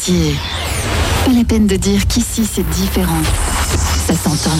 Speaker 7: quartier. Pas la peine de dire qu'ici c'est différent. Ça s'entend.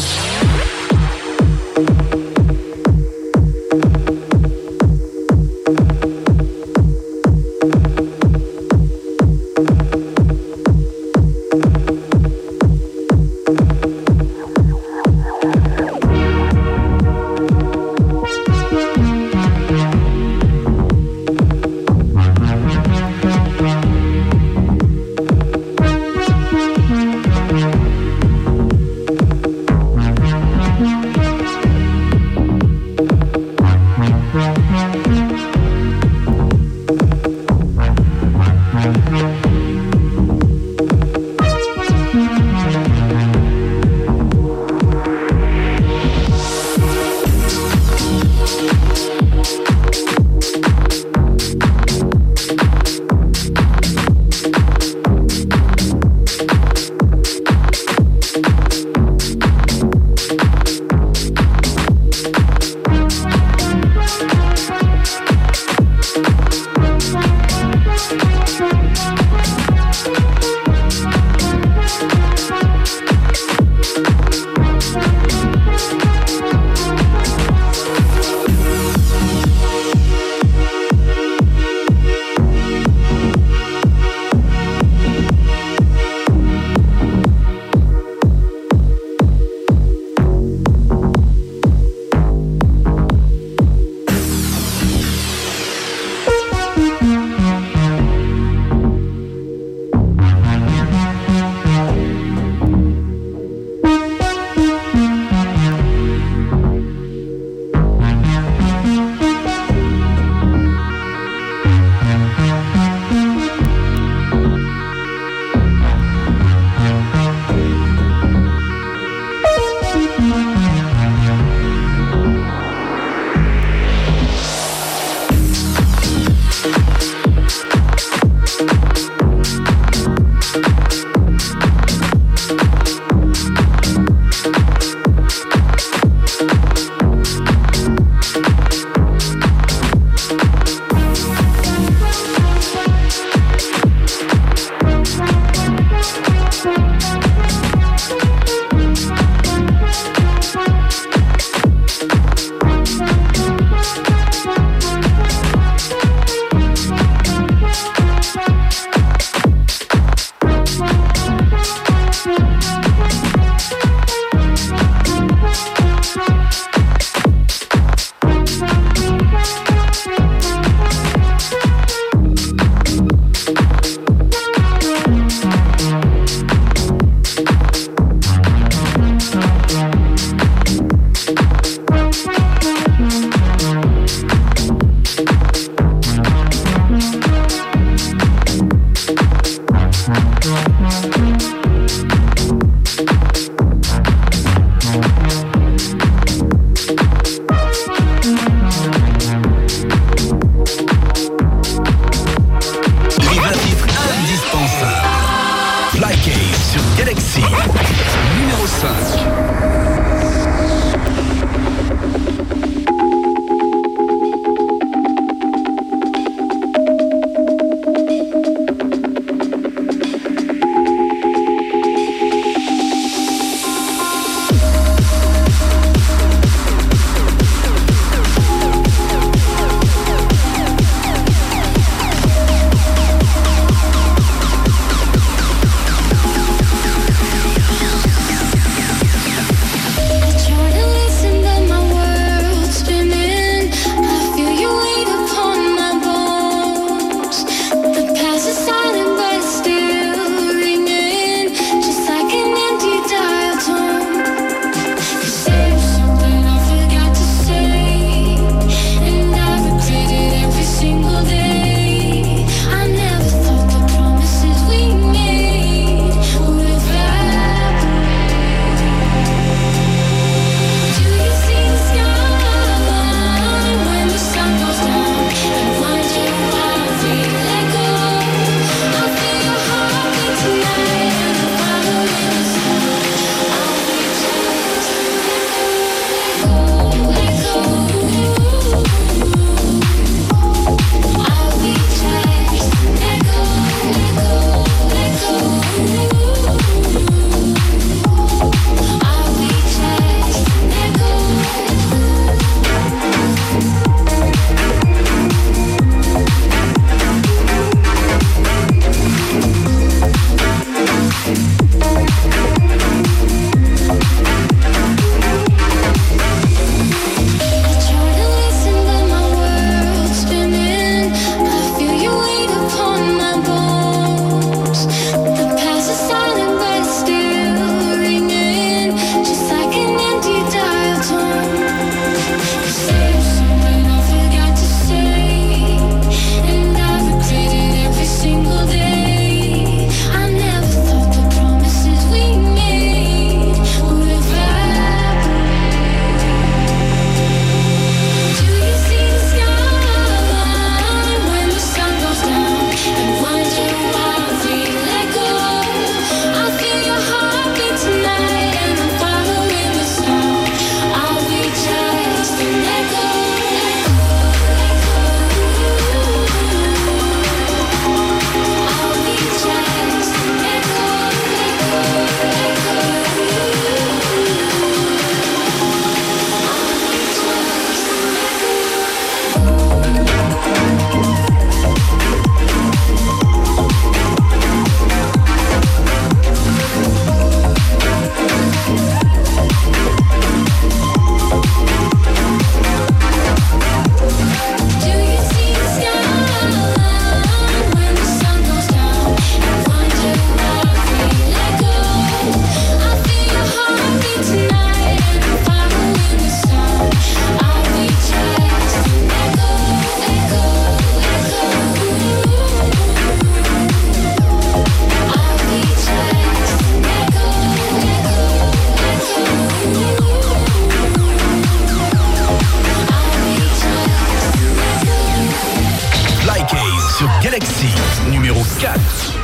Speaker 9: Galaxy, numéro quatre.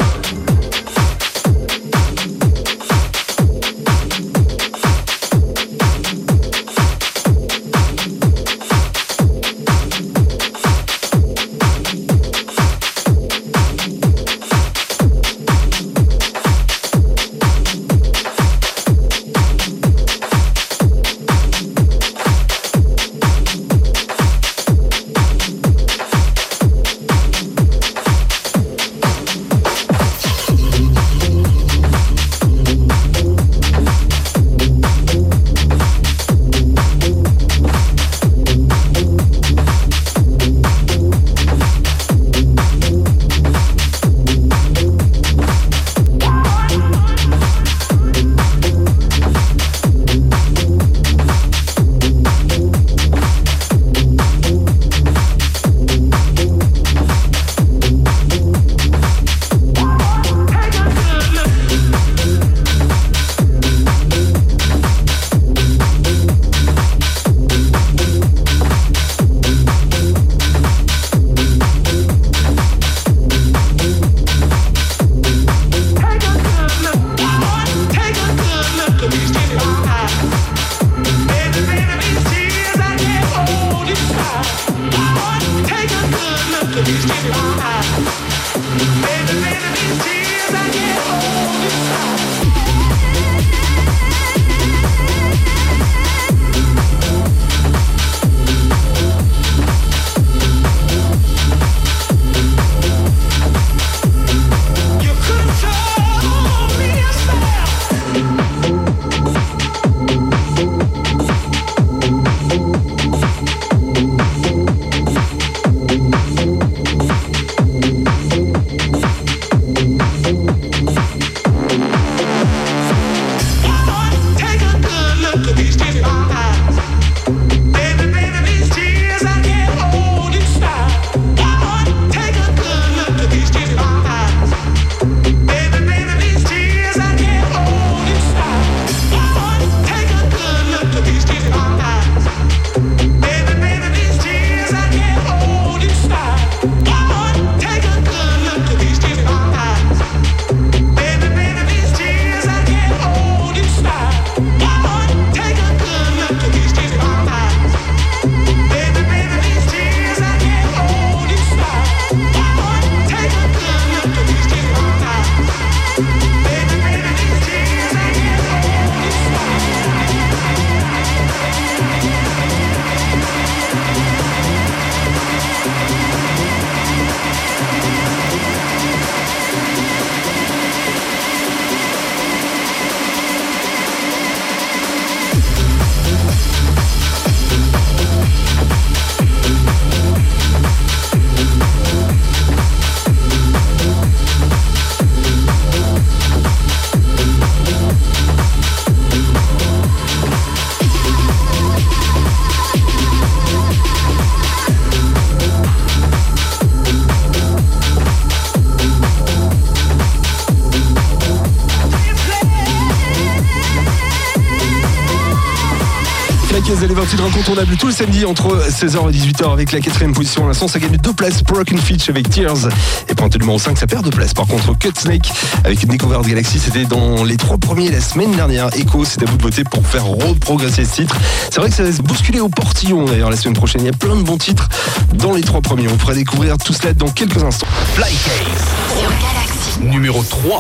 Speaker 2: Les vingt titres incontournables tout le samedi entre seize heures et dix-huit heures avec la quatrième position. À l'instant, ça gagne deux places. Broken Fitch avec Tears. Et pointe numéro cinq, ça perd deux places. Par contre, Cut Snake avec une découverte Galaxy, c'était dans les trois premiers la semaine dernière. Echo, c'est à vous de voter pour faire reprogresser ce titre. C'est vrai que ça va se bousculer au portillon d'ailleurs la semaine prochaine. Il y a plein de bons titres dans les trois premiers. On pourra découvrir tout cela dans quelques instants.
Speaker 9: Flycase sur Galaxy, numéro trois.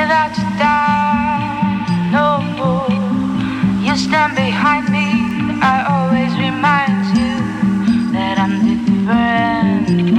Speaker 15: without you down. No more. You stand behind me. I always remind you that I'm different.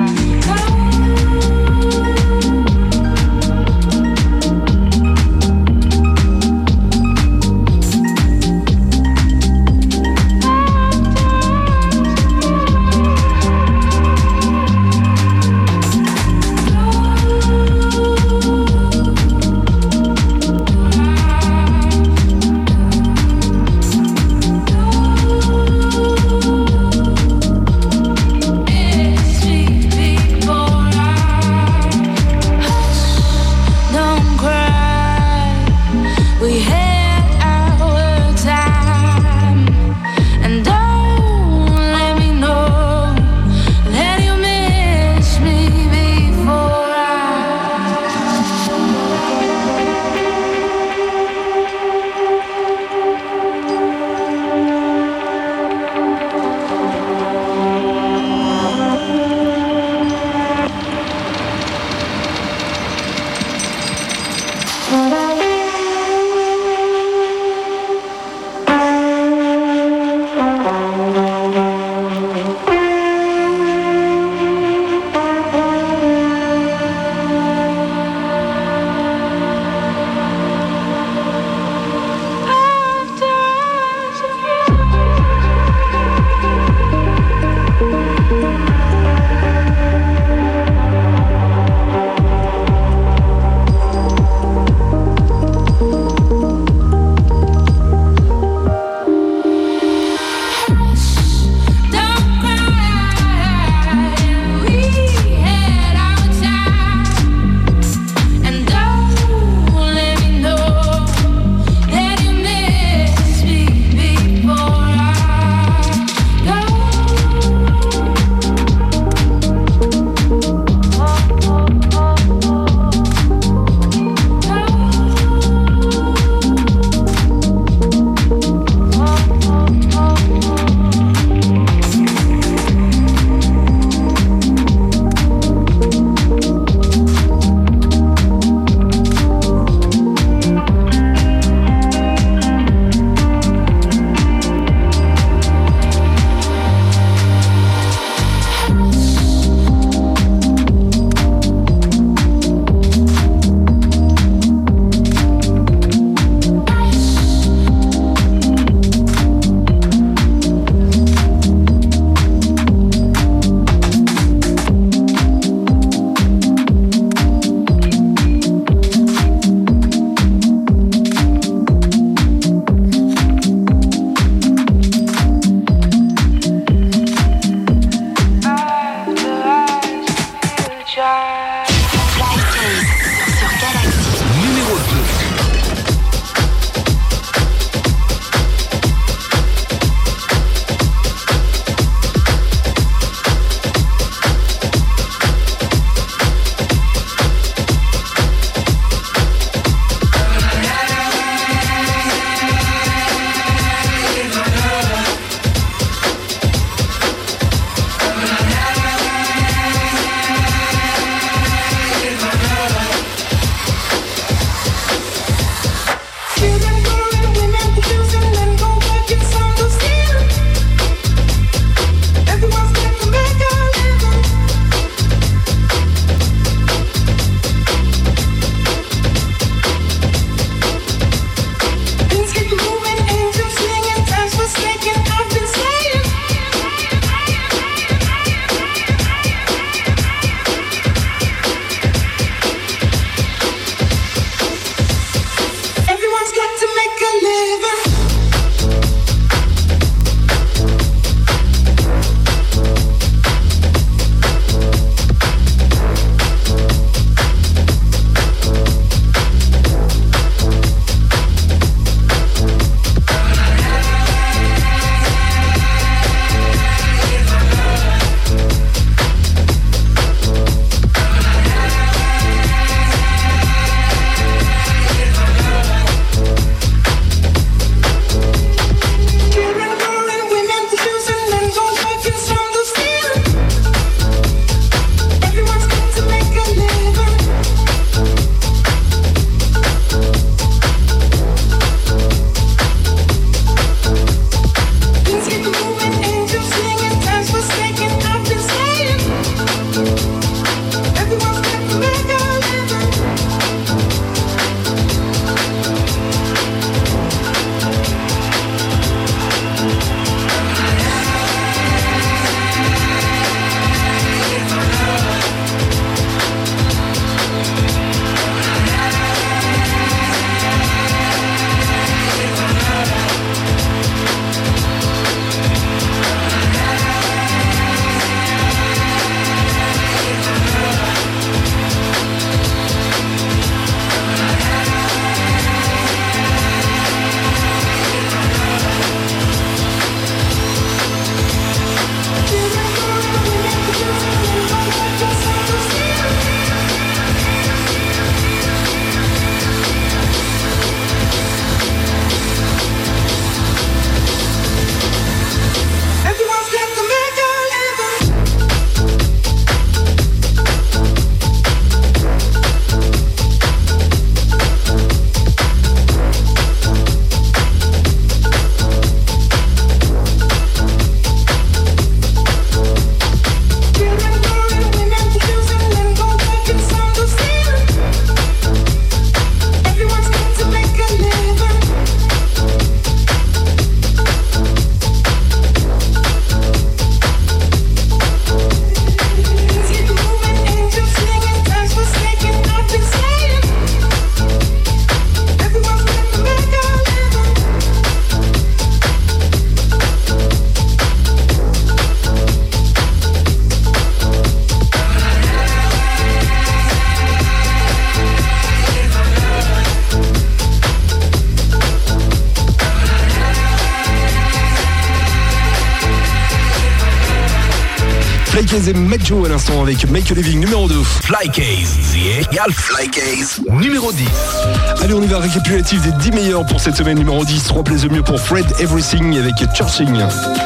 Speaker 2: Case et Majo à l'instant avec Make a Living numéro deux.
Speaker 9: Fly Case, The Egal Fly Case, numéro dix.
Speaker 2: Allez, on y va, récapitulatif des dix meilleurs pour cette semaine numéro dix. trois places de mieux pour Fred Everything avec Churching.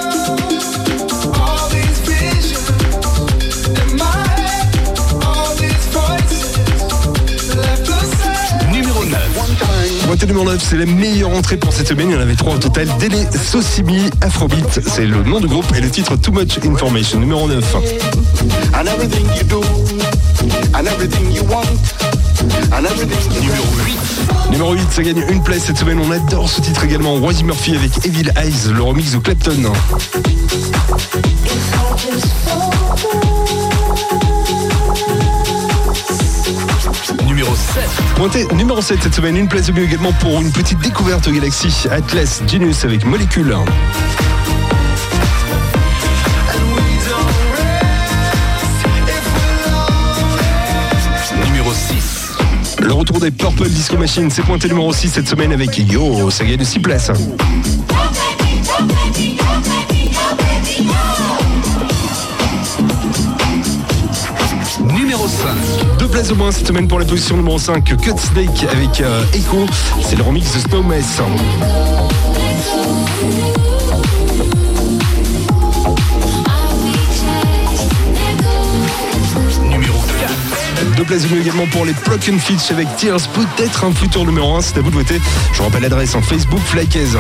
Speaker 2: Pointé numéro neuf, c'est la meilleure entrée pour cette semaine. Il y en avait trois au total. Dele Sosimi Afrobeat, c'est le nom du groupe et le titre Too Much Information, numéro neuf.
Speaker 12: And everything you do, and everything you want, and everything you
Speaker 2: Numéro huit. Numéro huit, ça gagne une place cette semaine. On adore ce titre également. Rosie Murphy avec Evil Eyes, le remix de Clapton.
Speaker 9: Numéro sept.
Speaker 2: Pointé numéro sept cette semaine, une place de mieux également pour une petite découverte Galaxy Atlas Genius avec Molécule.
Speaker 9: Numéro six.
Speaker 2: Le retour des Purple Disco Machine, c'est pointé numéro six cette semaine avec Yo, ça gagne six places.
Speaker 9: Numéro cinq.
Speaker 2: Deux places au moins cette semaine pour la position numéro cinq, Cut Snake avec euh, Echo, c'est le remix de Snowmess.
Speaker 9: Numéro quatre.
Speaker 2: Deux places de mieux également pour les Pluck and Fitch avec Tears, peut-être un futur numéro un, c'est à vous de voter. Je vous rappelle l'adresse en Facebook, Flycase.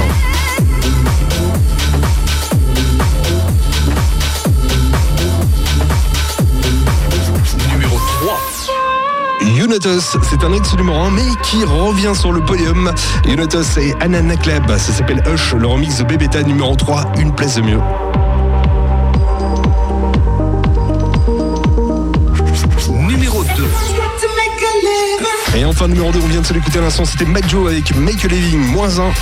Speaker 2: Unotos, c'est un ex numéro un mais qui revient sur le podium. Unotos et Anana Club, ça s'appelle Hush, le remix de Bébéta numéro trois, une place de mieux.
Speaker 9: Numéro deux.
Speaker 2: Et enfin numéro deux, on vient de se l'écouter à l'instant, c'était Majo avec Make a Living, moins un.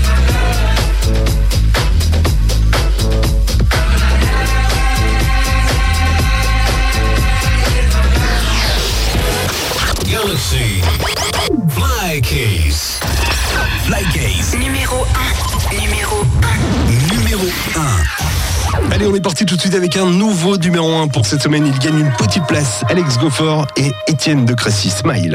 Speaker 9: Galaxy Fly Case. Fly Case.
Speaker 13: Numéro un. Numéro un.
Speaker 9: Numéro un.
Speaker 2: Allez, on est parti tout de suite avec un nouveau numéro un pour cette semaine. Il gagne une petite place. Alex Gofford et Étienne de Crécy. Smile.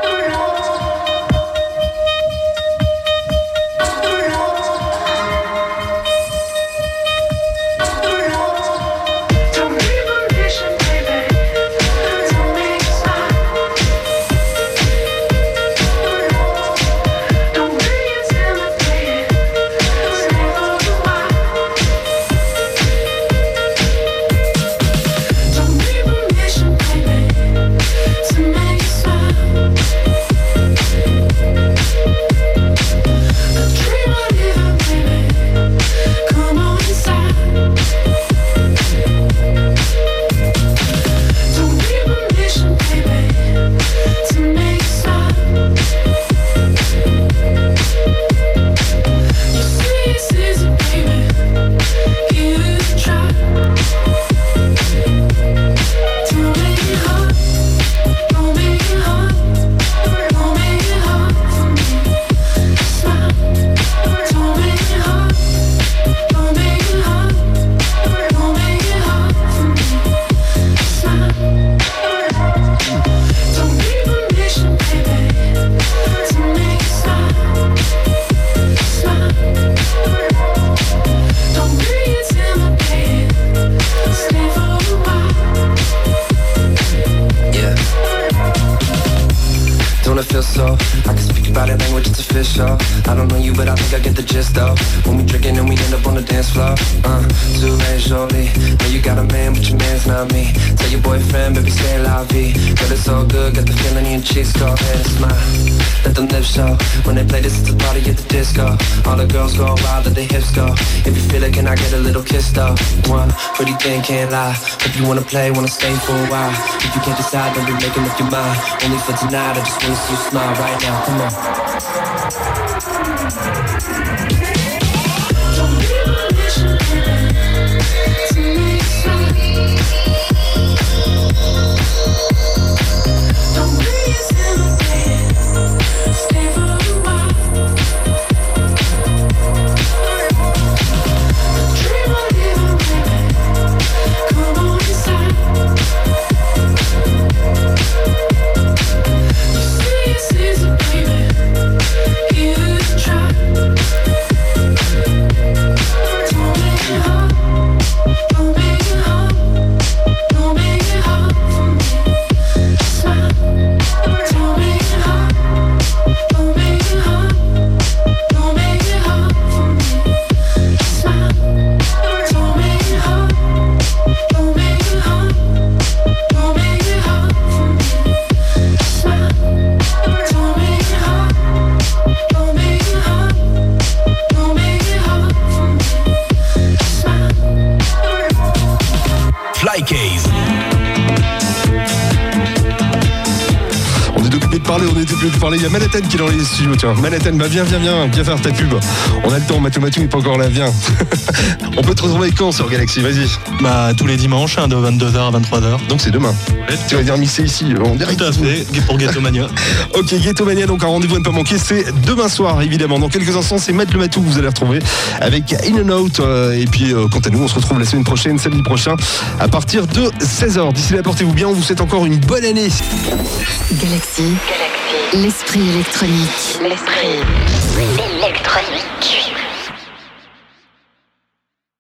Speaker 16: When they play this, it's a party at the disco. All the girls go wild, let their hips go. If you feel it, can I get a little kiss though? One pretty thing, can't lie. If you wanna play, wanna stay for a while. If you can't decide, don't be making up your mind. Only for tonight, I just wanna see you smile right now. Come on. Don't be a mission, to make sense. Don't be intimidated. Stay for a while. Dream of living, baby. Come on inside.
Speaker 2: parler, on était plus de parler. Il y a Manhattan qui est dans les studios, tiens. Manhattan, bah viens, viens, viens, viens faire ta pub. On a le temps, Matou Matou n'est pas encore là, viens. On peut te retrouver quand sur Galaxy, vas-y.
Speaker 17: Bah tous les dimanches, hein, de vingt-deux heures à vingt-trois heures.
Speaker 2: Donc c'est demain. Ouais. Tu vas venir mixer ici, en direct.
Speaker 17: Tout à fait, pour Ghettomania.
Speaker 2: Ok, Ghettomania, donc un rendez-vous à ne pas manquer, c'est demain soir, évidemment. Dans quelques instants, c'est Matt le Matou que vous allez retrouver avec In and Out. Euh, et puis, euh, quant à nous, on se retrouve la semaine prochaine, samedi prochain, à partir de seize heures. D'ici là, portez-vous bien, on vous souhaite encore une bonne année.
Speaker 7: Galaxy. Galaxy. L'esprit électronique.
Speaker 13: L'esprit électronique.